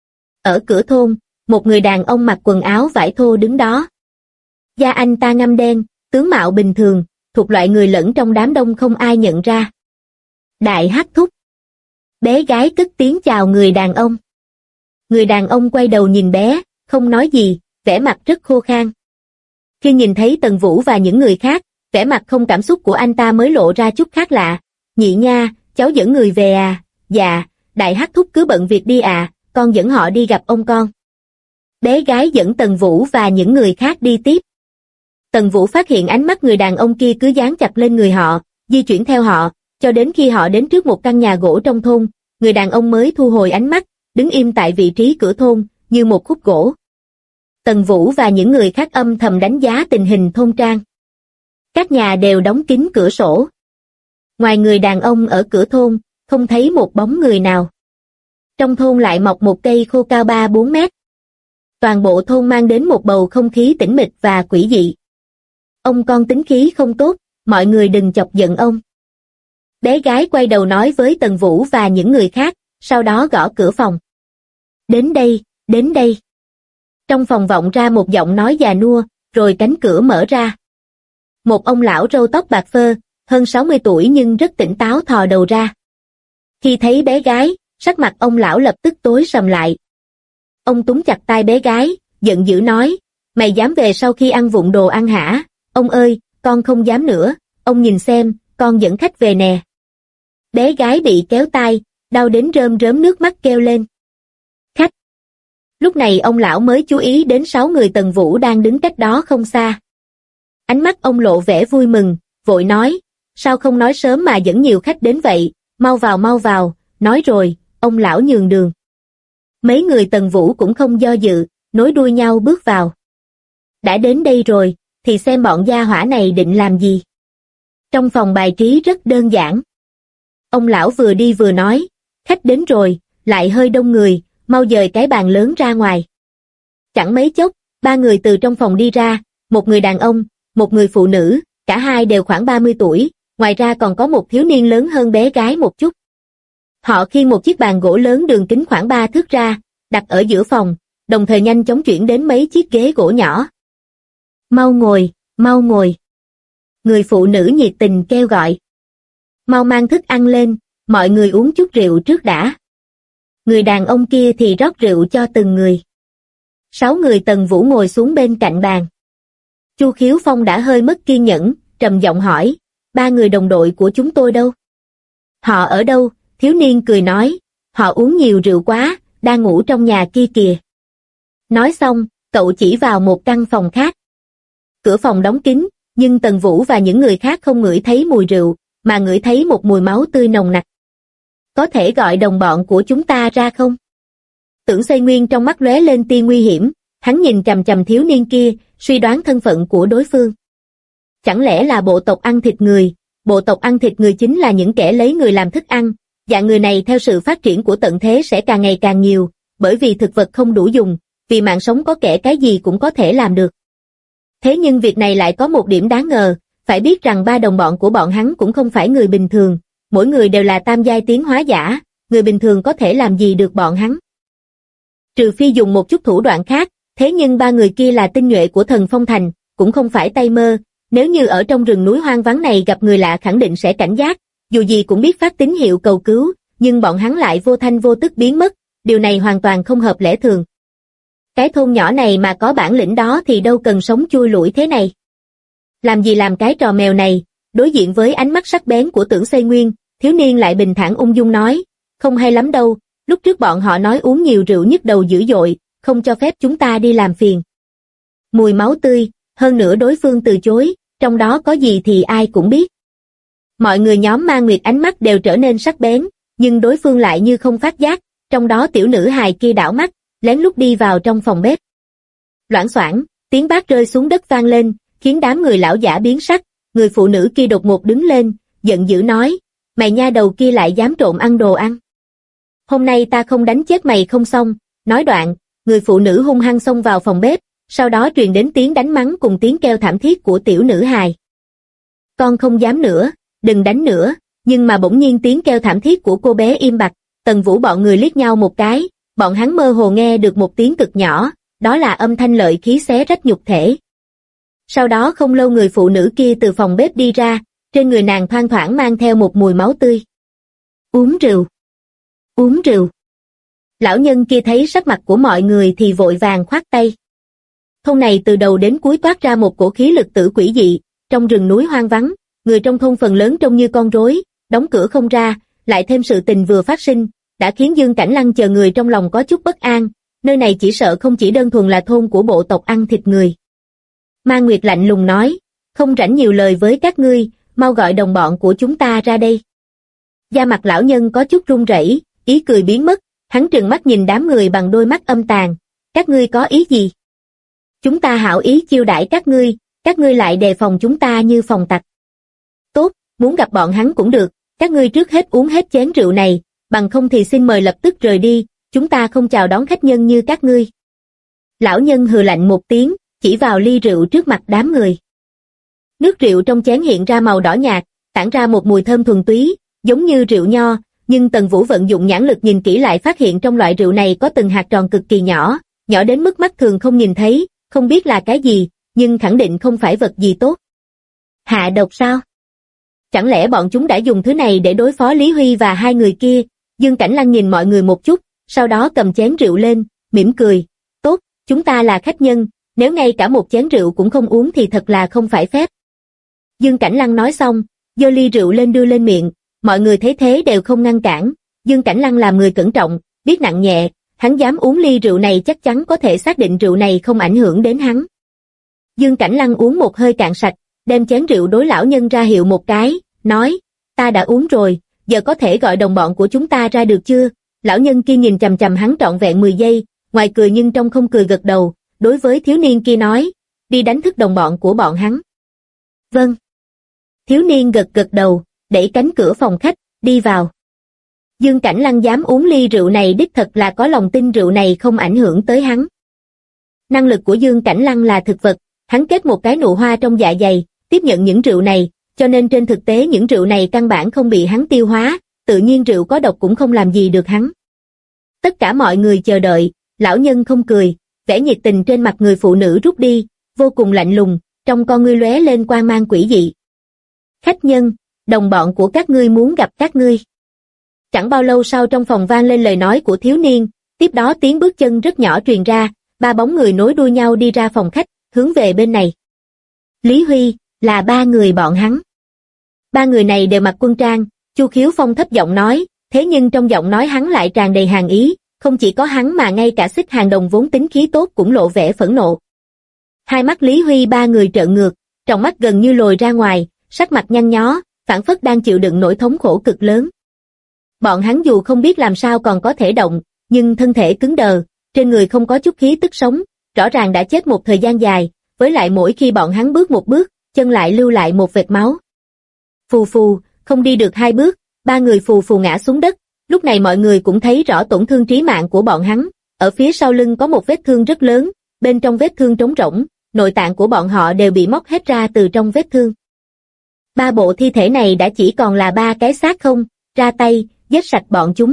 Ở cửa thôn, một người đàn ông mặc quần áo vải thô đứng đó. Da anh ta ngăm đen, tướng mạo bình thường, thuộc loại người lẫn trong đám đông không ai nhận ra. Đại Hắc Thúc. Bé gái cất tiếng chào người đàn ông. Người đàn ông quay đầu nhìn bé, không nói gì, vẻ mặt rất khô khan. Khi nhìn thấy Tần Vũ và những người khác, vẻ mặt không cảm xúc của anh ta mới lộ ra chút khác lạ. Nhị nha, cháu dẫn người về à? Dạ, Đại Hắc Thúc cứ bận việc đi à, con dẫn họ đi gặp ông con. Bé gái dẫn Tần Vũ và những người khác đi tiếp. Tần Vũ phát hiện ánh mắt người đàn ông kia cứ dán chặt lên người họ, di chuyển theo họ, cho đến khi họ đến trước một căn nhà gỗ trong thôn, người đàn ông mới thu hồi ánh mắt, đứng im tại vị trí cửa thôn, như một khúc gỗ. Tần Vũ và những người khác âm thầm đánh giá tình hình thôn trang. Các nhà đều đóng kín cửa sổ. Ngoài người đàn ông ở cửa thôn, không thấy một bóng người nào. Trong thôn lại mọc một cây khô cao 3-4 mét. Toàn bộ thôn mang đến một bầu không khí tĩnh mịch và quỷ dị. Ông con tính khí không tốt, mọi người đừng chọc giận ông. Bé gái quay đầu nói với Tần Vũ và những người khác, sau đó gõ cửa phòng. Đến đây, đến đây. Trong phòng vọng ra một giọng nói già nua, rồi cánh cửa mở ra. Một ông lão râu tóc bạc phơ, hơn 60 tuổi nhưng rất tỉnh táo thò đầu ra. Khi thấy bé gái, sắc mặt ông lão lập tức tối sầm lại. Ông túm chặt tay bé gái, giận dữ nói, mày dám về sau khi ăn vụng đồ ăn hả? Ông ơi, con không dám nữa, ông nhìn xem, con dẫn khách về nè. Bé gái bị kéo tay, đau đến rơm rớm nước mắt kêu lên. Khách. Lúc này ông lão mới chú ý đến 6 người Tần Vũ đang đứng cách đó không xa. Ánh mắt ông lộ vẻ vui mừng, vội nói, sao không nói sớm mà dẫn nhiều khách đến vậy, mau vào, nói rồi, ông lão nhường đường. Mấy người Tần Vũ cũng không do dự, nối đuôi nhau bước vào. Đã đến đây rồi, thì xem bọn gia hỏa này định làm gì. Trong phòng bài trí rất đơn giản. Ông lão vừa đi vừa nói, khách đến rồi, lại hơi đông người, mau dời cái bàn lớn ra ngoài. Chẳng mấy chốc, 3 người từ trong phòng đi ra, một người đàn ông, một người phụ nữ, cả hai đều khoảng 30 tuổi, ngoài ra còn có một thiếu niên lớn hơn bé gái một chút. Họ khiêng một chiếc bàn gỗ lớn đường kính khoảng 3 thước ra, đặt ở giữa phòng, đồng thời nhanh chóng chuyển đến mấy chiếc ghế gỗ nhỏ. Mau ngồi, mau ngồi. Người phụ nữ nhiệt tình kêu gọi. Mau mang thức ăn lên, mọi người uống chút rượu trước đã. Người đàn ông kia thì rót rượu cho từng người. 6 người Tần Vũ ngồi xuống bên cạnh bàn. Chu Khiếu Phong đã hơi mất kiên nhẫn, trầm giọng hỏi, 3 người đồng đội của chúng tôi đâu? Họ ở đâu? Thiếu niên cười nói, họ uống nhiều rượu quá, đang ngủ trong nhà kia kìa. Nói xong, cậu chỉ vào một căn phòng khác. Cửa phòng đóng kín, nhưng Tần Vũ và những người khác không ngửi thấy mùi rượu, mà ngửi thấy một mùi máu tươi nồng nặc. Có thể gọi đồng bọn của chúng ta ra không? Tưởng Xây Nguyên trong mắt lóe lên tia nguy hiểm, hắn nhìn chằm chằm thiếu niên kia, suy đoán thân phận của đối phương. Chẳng lẽ là bộ tộc ăn thịt người? Bộ tộc ăn thịt người chính là những kẻ lấy người làm thức ăn, dạng người này theo sự phát triển của tận thế sẽ càng ngày càng nhiều, bởi vì thực vật không đủ dùng, vì mạng sống có kẻ cái gì cũng có thể làm được. Thế nhưng việc này lại có một điểm đáng ngờ, phải biết rằng 3 đồng bọn của bọn hắn cũng không phải người bình thường, mỗi người đều là tam giai tiến hóa giả, người bình thường có thể làm gì được bọn hắn. Trừ phi dùng một chút thủ đoạn khác, thế nhưng 3 người kia là tinh nhuệ của Thần Phong Thành, cũng không phải tay mơ, nếu như ở trong rừng núi hoang vắng này gặp người lạ khẳng định sẽ cảnh giác, dù gì cũng biết phát tín hiệu cầu cứu, nhưng bọn hắn lại vô thanh vô tức biến mất, điều này hoàn toàn không hợp lẽ thường. Cái thôn nhỏ này mà có bản lĩnh đó thì đâu cần sống chui lủi thế này. Làm gì làm cái trò mèo này, đối diện với ánh mắt sắc bén của Tưởng Xây Nguyên, thiếu niên lại bình thản ung dung nói, không hay lắm đâu, lúc trước bọn họ nói uống nhiều rượu nhức đầu dữ dội, không cho phép chúng ta đi làm phiền. Mùi máu tươi, hơn nữa đối phương từ chối, trong đó có gì thì ai cũng biết. Mọi người nhóm Ma Nguyệt ánh mắt đều trở nên sắc bén, nhưng đối phương lại như không phát giác, trong đó tiểu nữ hài kia đảo mắt, lén lút đi vào trong phòng bếp. Loảng xoảng, tiếng bát rơi xuống đất vang lên, khiến đám người lão giả biến sắc, người phụ nữ kia đột ngột đứng lên, giận dữ nói, mày nha đầu kia lại dám trộm ăn đồ ăn. Hôm nay ta không đánh chết mày không xong, nói đoạn, người phụ nữ hung hăng xông vào phòng bếp, sau đó truyền đến tiếng đánh mắng cùng tiếng kêu thảm thiết của tiểu nữ hài. Con không dám nữa, đừng đánh nữa, nhưng mà bỗng nhiên tiếng kêu thảm thiết của cô bé im bặt, Tần Vũ bọn người liếc nhau một cái, bọn hắn mơ hồ nghe được một tiếng cực nhỏ, đó là âm thanh lợi khí xé rách nhục thể. Sau đó không lâu người phụ nữ kia từ phòng bếp đi ra, trên người nàng thoang thoảng mang theo một mùi máu tươi. Uống rượu. Uống rượu. Lão nhân kia thấy sắc mặt của mọi người thì vội vàng khoát tay. Thôn này từ đầu đến cuối toát ra một cổ khí lực tử quỷ dị, trong rừng núi hoang vắng, người trong thôn phần lớn trông như con rối, đóng cửa không ra, lại thêm sự tình vừa phát sinh, đã khiến Dương Cảnh Lăng chờ người trong lòng có chút bất an, nơi này chỉ sợ không chỉ đơn thuần là thôn của bộ tộc ăn thịt người. Ma Nguyệt lạnh lùng nói, không rảnh nhiều lời với các ngươi, mau gọi đồng bọn của chúng ta ra đây. Da mặt lão nhân có chút run rẩy, ý cười biến mất, hắn trừng mắt nhìn đám người bằng đôi mắt âm tàn, các ngươi có ý gì? Chúng ta hảo ý chiêu đãi các ngươi lại đề phòng chúng ta như phòng tặc. Tốt, muốn gặp bọn hắn cũng được, các ngươi trước hết uống hết chén rượu này, bằng không thì xin mời lập tức rời đi, chúng ta không chào đón khách nhân như các ngươi. Lão nhân hừ lạnh một tiếng, chỉ vào ly rượu trước mặt đám người. Nước rượu trong chén hiện ra màu đỏ nhạt, tản ra một mùi thơm thuần túy, giống như rượu nho, nhưng Tần Vũ vận dụng nhãn lực nhìn kỹ lại phát hiện trong loại rượu này có từng hạt tròn cực kỳ nhỏ, nhỏ đến mức mắt thường không nhìn thấy, không biết là cái gì, nhưng khẳng định không phải vật gì tốt. Hạ độc sao? Chẳng lẽ bọn chúng đã dùng thứ này để đối phó Lý Huy và hai người kia? Dương Cảnh Lăng nhìn mọi người một chút, sau đó cầm chén rượu lên, mỉm cười. Tốt, chúng ta là khách nhân, nếu ngay cả một chén rượu cũng không uống thì thật là không phải phép. Dương Cảnh Lăng nói xong, giơ ly rượu lên đưa lên miệng, mọi người thấy thế đều không ngăn cản. Dương Cảnh Lăng làm người cẩn trọng, biết nặng nhẹ, hắn dám uống ly rượu này chắc chắn có thể xác định rượu này không ảnh hưởng đến hắn. Dương Cảnh Lăng uống một hơi cạn sạch, đem chén rượu đối lão nhân ra hiệu một cái, nói, ta đã uống rồi, giờ có thể gọi đồng bọn của chúng ta ra được chưa? Lão nhân kia nhìn chằm chằm hắn trọn vẹn 10 giây, ngoài cười nhưng trong không cười gật đầu, đối với thiếu niên kia nói, đi đánh thức đồng bọn của bọn hắn. Vâng. Thiếu niên gật gật đầu, đẩy cánh cửa phòng khách, đi vào. Dương Cảnh Lăng dám uống ly rượu này đích thật là có lòng tin rượu này không ảnh hưởng tới hắn. Năng lực của Dương Cảnh Lăng là thực vật, hắn kết một cái nụ hoa trong dạ dày, tiếp nhận những rượu này, cho nên trên thực tế những rượu này căn bản không bị hắn tiêu hóa, tự nhiên rượu có độc cũng không làm gì được hắn. Tất cả mọi người chờ đợi, lão nhân không cười, vẻ nhiệt tình trên mặt người phụ nữ rút đi, vô cùng lạnh lùng, trong con ngươi lóe lên quang mang quỷ dị. Khách nhân, đồng bọn của các ngươi muốn gặp các ngươi. Chẳng bao lâu sau trong phòng vang lên lời nói của thiếu niên, tiếp đó tiếng bước chân rất nhỏ truyền ra, ba bóng người nối đuôi nhau đi ra phòng khách, hướng về bên này. Lý Huy, là ba người bọn hắn. Ba người này đều mặc quân trang, Chu Khiếu Phong thấp giọng nói, thế nhưng trong giọng nói hắn lại tràn đầy hàn ý, không chỉ có hắn mà ngay cả Xích Hàng Đồng vốn tính khí tốt cũng lộ vẻ phẫn nộ. Hai mắt Lý Huy ba người trợn ngược, trong mắt gần như lồi ra ngoài, sắc mặt nhăn nhó, phảng phất đang chịu đựng nỗi thống khổ cực lớn. Bọn hắn dù không biết làm sao còn có thể động, nhưng thân thể cứng đờ, trên người không có chút khí tức sống, rõ ràng đã chết một thời gian dài, với lại mỗi khi bọn hắn bước một bước, chân lại lưu lại một vệt máu. Phù phù, không đi được hai bước, ba người phù phù ngã xuống đất, lúc này mọi người cũng thấy rõ tổn thương trí mạng của bọn hắn, ở phía sau lưng có một vết thương rất lớn, bên trong vết thương trống rỗng, nội tạng của bọn họ đều bị móc hết ra từ trong vết thương. Ba bộ thi thể này đã chỉ còn là ba cái xác không, ra tay, giết sạch bọn chúng.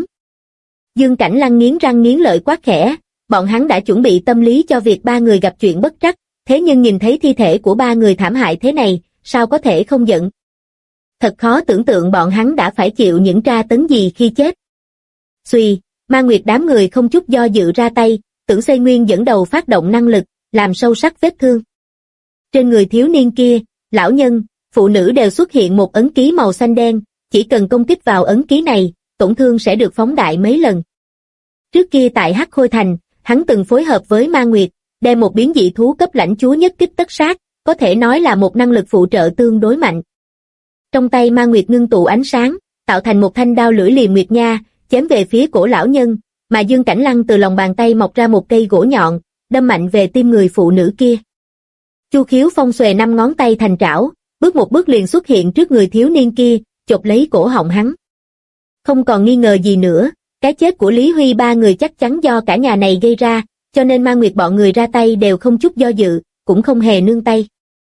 Dương Cảnh Lăng nghiến răng nghiến lợi quát khẽ, bọn hắn đã chuẩn bị tâm lý cho việc ba người gặp chuyện bất trắc, thế nhưng nhìn thấy thi thể của ba người thảm hại thế này, sao có thể không giận. Thật khó tưởng tượng bọn hắn đã phải chịu những tra tấn gì khi chết. Xuy, Ma Nguyệt đám người không chút do dự ra tay, Tưởng Xây Nguyên dẫn đầu phát động năng lực, làm sâu sắc vết thương. Trên người thiếu niên kia, lão nhân, phụ nữ đều xuất hiện một ấn ký màu xanh đen, chỉ cần công kích vào ấn ký này, tổn thương sẽ được phóng đại mấy lần. Trước kia tại Hắc Khôi Thành, hắn từng phối hợp với Ma Nguyệt, đem một biến dị thú cấp lãnh chúa nhất kích tất sát, có thể nói là một năng lực phụ trợ tương đối mạnh. Trong tay Ma Nguyệt ngưng tụ ánh sáng, tạo thành một thanh đao lưỡi liềm nguyệt nha, chém về phía cổ lão nhân, mà Dương Cảnh Lăng từ lòng bàn tay mọc ra một cây gỗ nhọn, đâm mạnh về tim người phụ nữ kia. Chu Khiếu Phong xuề 5 ngón tay thành trảo, bước một bước liền xuất hiện trước người thiếu niên kia, chộp lấy cổ họng hắn. Không còn nghi ngờ gì nữa, cái chết của Lý Huy ba người chắc chắn do cả nhà này gây ra, cho nên Ma Nguyệt bọn người ra tay đều không chút do dự, cũng không hề nương tay.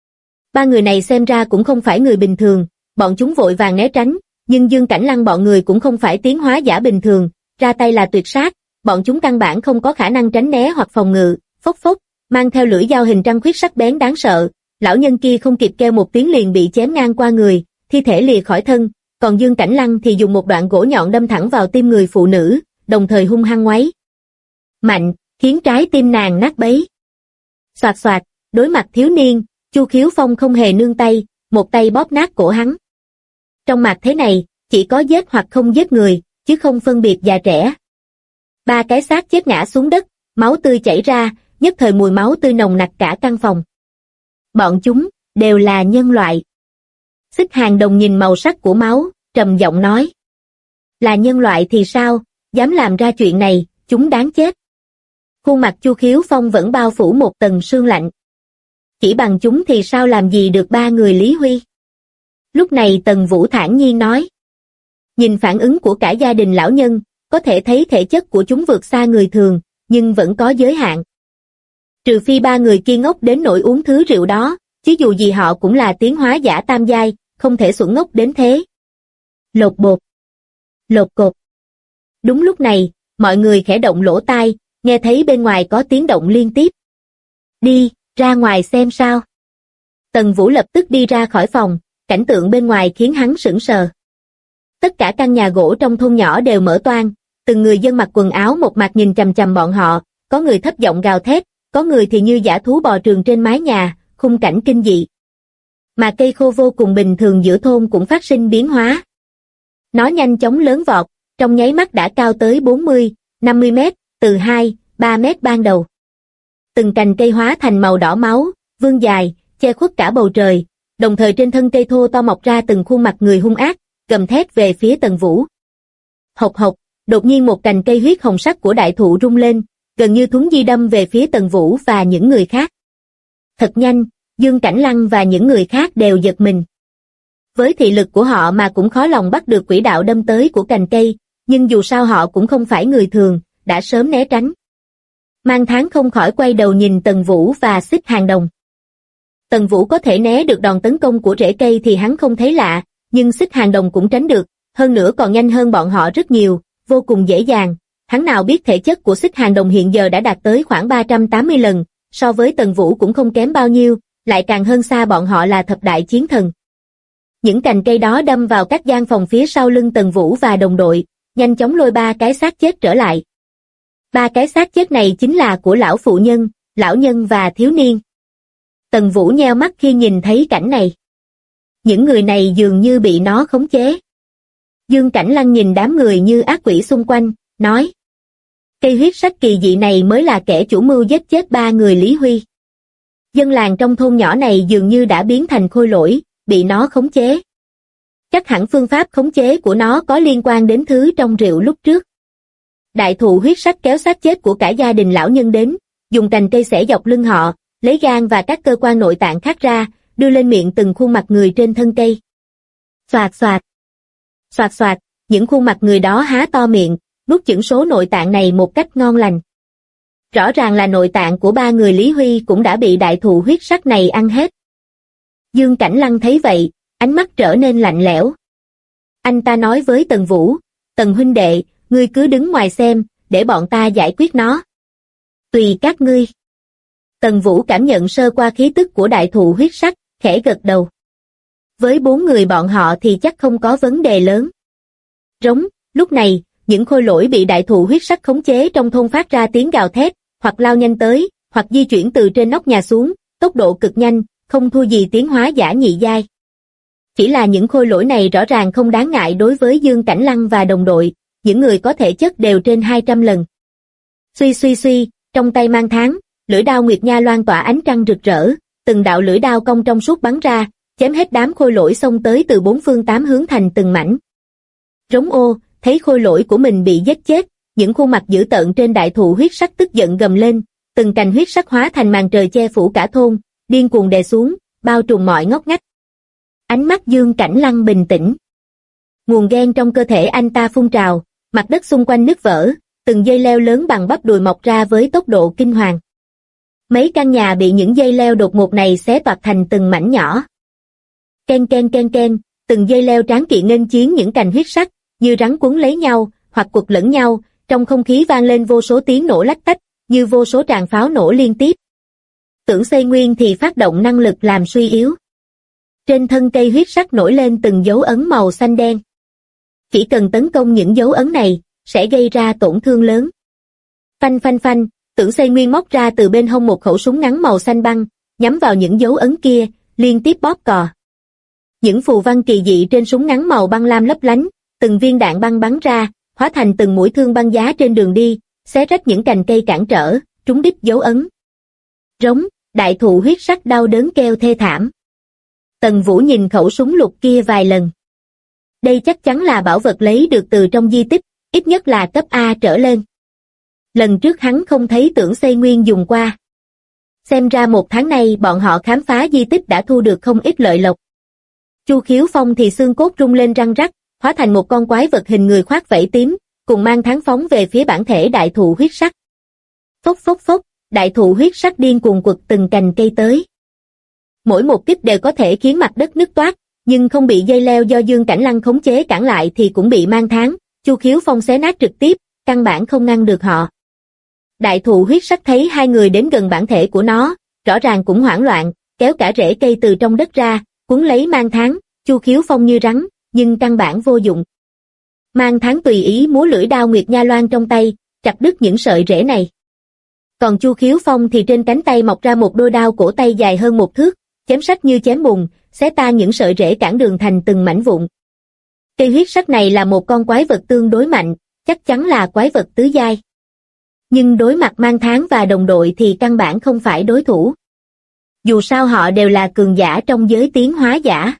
Ba người này xem ra cũng không phải người bình thường, bọn chúng vội vàng né tránh, nhưng Dương Cảnh Lăng bọn người cũng không phải tiến hóa giả bình thường, ra tay là tuyệt sát, bọn chúng căn bản không có khả năng tránh né hoặc phòng ngự, phốc phốc, mang theo lưỡi dao hình trăng khuyết sắc bén đáng sợ, lão nhân kia không kịp kêu một tiếng liền bị chém ngang qua người, thi thể lìa khỏi thân, còn Dương Cảnh Lăng thì dùng một đoạn gỗ nhọn đâm thẳng vào tim người phụ nữ, đồng thời hung hăng ngoáy mạnh, khiến trái tim nàng nát bấy. Xoạt xoạt, đối mặt thiếu niên, Chu Khiếu Phong không hề nương tay, một tay bóp nát cổ hắn. Trong mặt thế này, chỉ có giết hoặc không giết người, chứ không phân biệt già trẻ. Ba cái xác chết ngã xuống đất, máu tươi chảy ra, nhất thời mùi máu tươi nồng nặc cả căn phòng. Bọn chúng đều là nhân loại. Xích Hàng Đồng nhìn màu sắc của máu, trầm giọng nói. Là nhân loại thì sao, dám làm ra chuyện này, chúng đáng chết. Khuôn mặt Chu Khiếu Phong vẫn bao phủ một tầng sương lạnh. Chỉ bằng chúng thì sao làm gì được ba người Lý Huy. Lúc này Tần Vũ thản nhiên nói. Nhìn phản ứng của cả gia đình lão nhân, có thể thấy thể chất của chúng vượt xa người thường, nhưng vẫn có giới hạn. Trừ phi ba người kia ngốc đến nỗi uống thứ rượu đó, chứ dù gì họ cũng là tiến hóa giả tam giai, không thể xuẩn ngốc đến thế. Lột bột. Lột cột. Đúng lúc này, mọi người khẽ động lỗ tai, nghe thấy bên ngoài có tiếng động liên tiếp. Đi, ra ngoài xem sao. Tần Vũ lập tức đi ra khỏi phòng, cảnh tượng bên ngoài khiến hắn sững sờ. Tất cả căn nhà gỗ trong thôn nhỏ đều mở toang, từng người dân mặc quần áo một mặt nhìn chằm chằm bọn họ, có người thấp giọng gào thét, có người thì như dã thú bò trường trên mái nhà, khung cảnh kinh dị. Mà cây khô vô cùng bình thường giữa thôn cũng phát sinh biến hóa. Nó nhanh chóng lớn vọt, trong nháy mắt đã cao tới 40, 50 mét, từ 2, 3 mét ban đầu. Từng cành cây hóa thành màu đỏ máu, vươn dài, che khuất cả bầu trời, đồng thời trên thân cây thô to mọc ra từng khuôn mặt người hung ác, gầm thét về phía Tần Vũ. Hộc hộc, đột nhiên một cành cây huyết hồng sắc của đại thụ rung lên, gần như thuấn di đâm về phía Tần Vũ và những người khác. Thật nhanh, Dương Cảnh Lăng và những người khác đều giật mình. Với thị lực của họ mà cũng khó lòng bắt được quỹ đạo đâm tới của cành cây, nhưng dù sao họ cũng không phải người thường, đã sớm né tránh. Mang Tháng không khỏi quay đầu nhìn Tần Vũ và Xích Hàng Đồng. Tần Vũ có thể né được đòn tấn công của rễ cây thì hắn không thấy lạ, nhưng Xích Hàng Đồng cũng tránh được, hơn nữa còn nhanh hơn bọn họ rất nhiều, vô cùng dễ dàng. Hắn nào biết thể chất của Xích Hàng Đồng hiện giờ đã đạt tới khoảng 380 lần, so với Tần Vũ cũng không kém bao nhiêu, lại càng hơn xa bọn họ là thập đại chiến thần. Những cành cây đó đâm vào các gian phòng phía sau lưng Tần Vũ và đồng đội, nhanh chóng lôi 3 cái xác chết trở lại. 3 cái xác chết này chính là của lão phụ nhân, lão nhân và thiếu niên. Tần Vũ nheo mắt khi nhìn thấy cảnh này. Những người này dường như bị nó khống chế. Dương Cảnh Lăng nhìn đám người như ác quỷ xung quanh, nói. Cây huyết sắc kỳ dị này mới là kẻ chủ mưu giết chết 3 người Lý Huy. Dân làng trong thôn nhỏ này dường như đã biến thành khôi lỗi, bị nó khống chế. Chắc hẳn phương pháp khống chế của nó có liên quan đến thứ trong rượu lúc trước. Đại thụ huyết sắc kéo xác chết của cả gia đình lão nhân đến, dùng cành cây xẻ dọc lưng họ, lấy gan và các cơ quan nội tạng khác ra, đưa lên miệng từng khuôn mặt người trên thân cây. Xoạt xoạt. Xoạt xoạt, những khuôn mặt người đó há to miệng, nuốt chửng số nội tạng này một cách ngon lành. Rõ ràng là nội tạng của 3 người Lý Huy cũng đã bị đại thụ huyết sắc này ăn hết. Dương Cảnh Lăng thấy vậy, ánh mắt trở nên lạnh lẽo. Anh ta nói với Tần Vũ, Tần huynh đệ, ngươi cứ đứng ngoài xem, để bọn ta giải quyết nó. Tùy các ngươi. Tần Vũ cảm nhận sơ qua khí tức của đại thụ huyết sắc, khẽ gật đầu. Với 4 người bọn họ thì chắc không có vấn đề lớn. Rống, lúc này, những khôi lỗi bị đại thụ huyết sắc khống chế trong thôn phát ra tiếng gào thét, hoặc lao nhanh tới, hoặc di chuyển từ trên nóc nhà xuống, tốc độ cực nhanh, không thua gì tiến hóa giả nhị giai. Chỉ là những khôi lỗi này rõ ràng không đáng ngại đối với Dương Cảnh Lăng và đồng đội, những người có thể chất đều trên 200 lần. Suy suy suy, trong tay Mang Tháng, lưỡi đao Nguyệt Nha loan tỏa ánh trăng rực rỡ, từng đạo lưỡi đao cong trong suốt bắn ra, chém hết đám khôi lỗi xông tới từ 4 phương 8 hướng thành từng mảnh. Rống ô, thấy khôi lỗi của mình bị giết chết, những khuôn mặt dữ tợn trên đại thụ huyết sắc tức giận gầm lên, từng cành huyết sắc hóa thành màn trời che phủ cả thôn, điên cuồng đè xuống, bao trùm mọi ngóc ngách. Ánh mắt Dương Cảnh Lăng bình tĩnh. Nguồn ghen trong cơ thể anh ta phun trào, mặt đất xung quanh nứt vỡ, từng dây leo lớn bằng bắp đùi mọc ra với tốc độ kinh hoàng. Mấy căn nhà bị những dây leo đột ngột này xé toạc thành từng mảnh nhỏ. Ken ken ken ken, từng dây leo tráng kiện nghênh chiến những cành huyết sắc, như rắn quấn lấy nhau, hoặc quật lẫn nhau, trong không khí vang lên vô số tiếng nổ lách tách, như vô số tràng pháo nổ liên tiếp. Tưởng Xây Nguyên thì phát động năng lực làm suy yếu. Trên thân cây huyết sắc nổi lên từng dấu ấn màu xanh đen. Chỉ cần tấn công những dấu ấn này, sẽ gây ra tổn thương lớn. Phanh phanh phanh, Tưởng Xây Nguyên móc ra từ bên hông một khẩu súng ngắn màu xanh băng, nhắm vào những dấu ấn kia, liên tiếp bóp cò. Những phù văn kỳ dị trên súng ngắn màu băng lam lấp lánh, từng viên đạn băng bắn ra, hóa thành từng mũi thương băng giá trên đường đi, xé rách những cành cây cản trở, trúng đích dấu ấn. Rống, đại thụ huyết sắc đau đớn kêu thê thảm. Tần Vũ nhìn khẩu súng lục kia vài lần. Đây chắc chắn là bảo vật lấy được từ trong di tích, ít nhất là cấp A trở lên. Lần trước hắn không thấy Tưởng Xây Nguyên dùng qua. Xem ra 1 tháng nay bọn họ khám phá di tích đã thu được không ít lợi lộc. Chu Khiếu Phong thì xương cốt rung lên răng rắc, hóa thành một con quái vật hình người khoác vảy tím, cùng Mang Tháng phóng về phía bản thể đại thụ huyết sắc. Phốc phốc phốc, đại thụ huyết sắc điên cuồng quật từng cành cây tới. Mỗi một kích đều có thể khiến mặt đất nứt toác, nhưng không bị dây leo do Dương Cảnh Lăng khống chế cản lại thì cũng bị Mang Tháng, Chu Khiếu Phong xé nát trực tiếp, căn bản không ngăn được họ. Đại thụ huyết sắc thấy 2 người đến gần bản thể của nó, rõ ràng cũng hoảng loạn, kéo cả rễ cây từ trong đất ra, cuốn lấy Mang Tháng, Chu Khiếu Phong như rắn, nhưng căn bản vô dụng. Mang Tháng tùy ý múa lưỡi đao Nguyệt Nha Loan trong tay, chặt đứt những sợi rễ này. Còn Chu Khiếu Phong thì trên cánh tay mọc ra một đôi đao cổ tay dài hơn 1 thước, chém sắc như chém bùn, xé tan những sợi rễ cản đường thành từng mảnh vụn. Cây huyết sắc này là một con quái vật tương đối mạnh, chắc chắn là quái vật tứ giai. Nhưng đối mặt Mang Tháng và đồng đội thì căn bản không phải đối thủ. Dù sao họ đều là cường giả trong giới tiến hóa giả.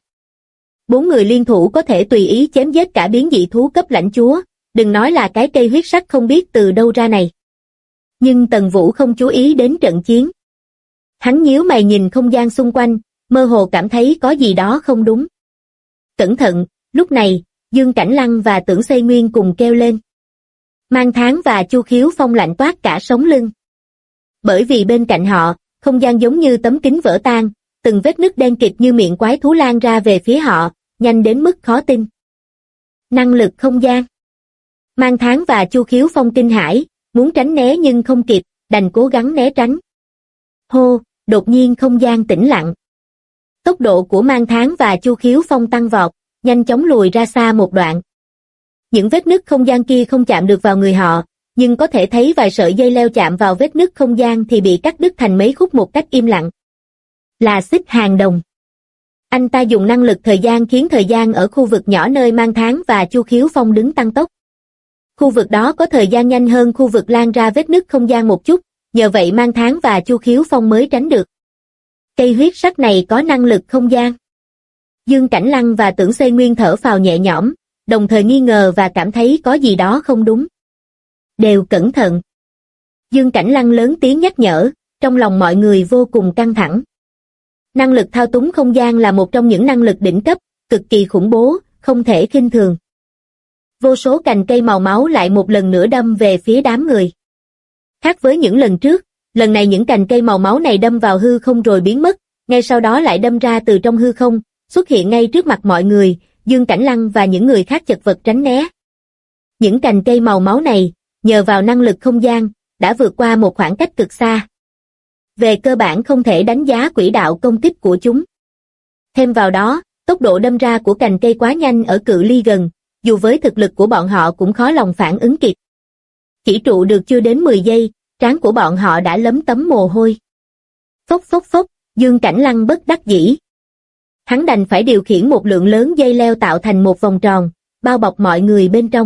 4 người liên thủ có thể tùy ý chém giết cả biến dị thú cấp lãnh chúa, đừng nói là cái cây huyết sắc không biết từ đâu ra này. Nhưng Tần Vũ không chú ý đến trận chiến. Hắn nhíu mày nhìn không gian xung quanh, mơ hồ cảm thấy có gì đó không đúng. Cẩn thận, lúc này, Dương Cảnh Lăng và Tưởng Xây Nguyên cùng kêu lên. Mang Tháng và Chu Khiếu Phong lạnh toát cả sống lưng. Bởi vì bên cạnh họ, không gian giống như tấm kính vỡ tan, từng vết nứt đen kịt như miệng quái thú lan ra về phía họ, nhanh đến mức khó tin. Năng lực không gian. Mang Tháng và Chu Khiếu Phong kinh hãi, muốn tránh né nhưng không kịp, đành cố gắng né tránh. Hô, đột nhiên không gian tĩnh lặng. Tốc độ của Mang Tháng và Chu Khiếu Phong tăng vọt, nhanh chóng lùi ra xa một đoạn. Những vết nứt không gian kia không chạm được vào người họ, nhưng có thể thấy vài sợi dây leo chạm vào vết nứt không gian thì bị cắt đứt thành mấy khúc một cách im lặng. Là Xích Hàng Đồng. Anh ta dùng năng lực thời gian khiến thời gian ở khu vực nhỏ nơi Mang Tháng và Chu Khiếu Phong đứng tăng tốc. Khu vực đó có thời gian nhanh hơn khu vực lan ra vết nứt không gian một chút, nhờ vậy Mang Tháng và Chu Khiếu Phong mới tránh được. Cây huyết sắc này có năng lực không gian. Dương Cảnh Lăng và Tưởng Xây Nguyên thở phào nhẹ nhõm, đồng thời nghi ngờ và cảm thấy có gì đó không đúng. Đều cẩn thận. Dương Cảnh Lăng lớn tiếng nhắc nhở, trong lòng mọi người vô cùng căng thẳng. Năng lực thao túng không gian là một trong những năng lực đỉnh cấp, cực kỳ khủng bố, không thể khinh thường. Vô số cành cây màu máu lại một lần nữa đâm về phía đám người. Khác với những lần trước, lần này những cành cây màu máu này đâm vào hư không rồi biến mất, ngay sau đó lại đâm ra từ trong hư không, xuất hiện ngay trước mặt mọi người, Dương Cảnh Lăng và những người khác chật vật tránh né. Những cành cây màu máu này, nhờ vào năng lực không gian, đã vượt qua một khoảng cách cực xa. Về cơ bản không thể đánh giá quỹ đạo công kích của chúng. Thêm vào đó, tốc độ đâm ra của cành cây quá nhanh ở cự ly gần, dù với thực lực của bọn họ cũng khó lòng phản ứng kịp. Chỉ trụ được chưa đến 10 giây, trán của bọn họ đã lấm tấm mồ hôi. Phốc phốc phốc, Dương Cảnh Lăng bất đắc dĩ. Hắn đành phải điều khiển một lượng lớn dây leo tạo thành một vòng tròn, bao bọc mọi người bên trong.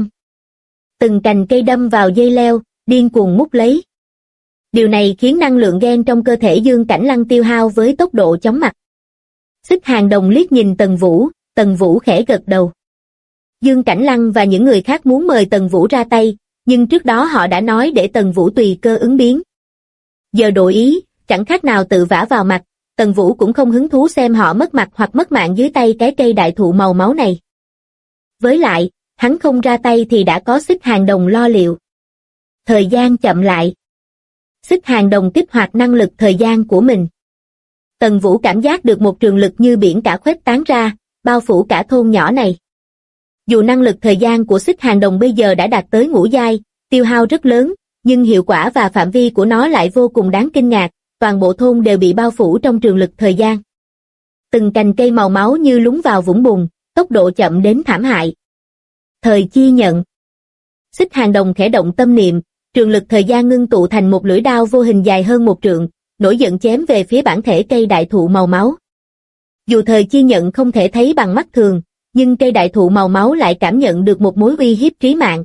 Từng cành cây đâm vào dây leo, điên cuồng mút lấy. Điều này khiến năng lượng gen trong cơ thể Dương Cảnh Lăng tiêu hao với tốc độ chóng mặt. Xích Hàng Đồng liếc nhìn Tần Vũ khẽ gật đầu. Dương Cảnh Lăng và những người khác muốn mời Tần Vũ ra tay, nhưng trước đó họ đã nói để Tần Vũ tùy cơ ứng biến. Giờ đổi ý, chẳng khác nào tự vả vào mặt, Tần Vũ cũng không hứng thú xem họ mất mặt hoặc mất mạng dưới tay cái cây đại thụ màu máu này. Với lại, hắn không ra tay thì đã có Xích Hàng Đồng lo liệu. Thời gian chậm lại. Xích Hàng Đồng kích hoạt năng lực thời gian của mình. Tần Vũ cảm giác được một trường lực như biển cả khuếch tán ra, bao phủ cả thôn nhỏ này. Dù năng lực thời gian của Xích Hàng Đồng bây giờ đã đạt tới ngũ giai, tiêu hao rất lớn, nhưng hiệu quả và phạm vi của nó lại vô cùng đáng kinh ngạc, toàn bộ thôn đều bị bao phủ trong trường lực thời gian. Từng cành cây màu máu như lún vào vũng bùn, tốc độ chậm đến thảm hại. Thời chi nhận. Xích Hàng Đồng khẽ động tâm niệm, trường lực thời gian ngưng tụ thành một lưỡi đao vô hình dài hơn 1 trượng, nổi giận chém về phía bản thể cây đại thụ màu máu. Dù thời chi nhận không thể thấy bằng mắt thường, nhưng cây đại thụ màu máu lại cảm nhận được một mối uy hiếp trí mạng.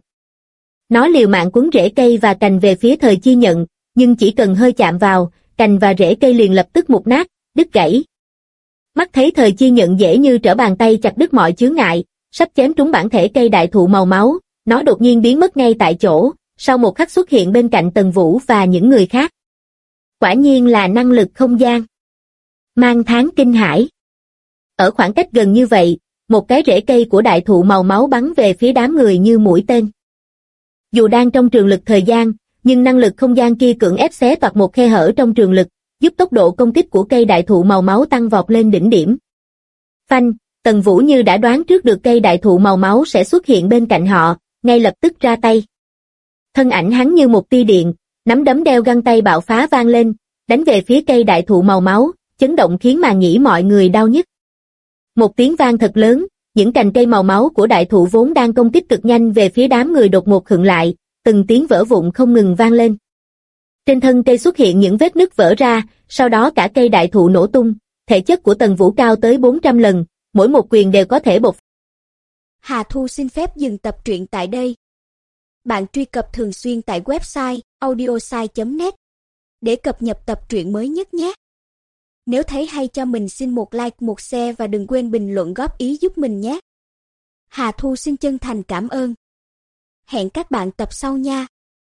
Nó liều mạng quấn rễ cây và cành về phía thời chi nhận, nhưng chỉ cần hơi chạm vào, cành và rễ cây liền lập tức mục nát, đứt gãy. Mắt thấy thời chi nhận dễ như trở bàn tay chặt đứt mọi chướng ngại, sắp chém trúng bản thể cây đại thụ màu máu, nó đột nhiên biến mất ngay tại chỗ, sau một khắc xuất hiện bên cạnh Tần Vũ và những người khác. Quả nhiên là năng lực không gian. Mang Tháng kinh hãi. Ở khoảng cách gần như vậy, một cái rễ cây của đại thụ màu máu bắn về phía đám người như mũi tên. Dù đang trong trường lực thời gian, nhưng năng lực không gian kia cưỡng ép xé toạc một khe hở trong trường lực, giúp tốc độ công kích của cây đại thụ màu máu tăng vọt lên đỉnh điểm. Phanh, Tần Vũ như đã đoán trước được cây đại thụ màu máu sẽ xuất hiện bên cạnh họ, ngay lập tức ra tay. Thân ảnh hắn như một tia điện, nắm đấm đeo găng tay bạo phá vang lên, đánh về phía cây đại thụ màu máu, chấn động khiến màng nhĩ mọi người đau nhức. Một tiếng vang thật lớn, những cành cây màu máu của đại thụ vốn đang công kích cực nhanh về phía đám người đột ngột khựng lại, từng tiếng vỡ vụn không ngừng vang lên. Trên thân cây xuất hiện những vết nứt vỡ ra, sau đó cả cây đại thụ nổ tung, thể chất của Tần Vũ cao tới 400 lần, mỗi một quyền đều có thể bộc. Hà Thu xin phép dừng tập truyện tại đây. Bạn truy cập thường xuyên tại website audiosai.net để cập nhật tập truyện mới nhất nhé. Nếu thấy hay cho mình xin một like, một share và đừng quên bình luận góp ý giúp mình nhé. Hà Thu xin chân thành cảm ơn. Hẹn các bạn tập sau nha.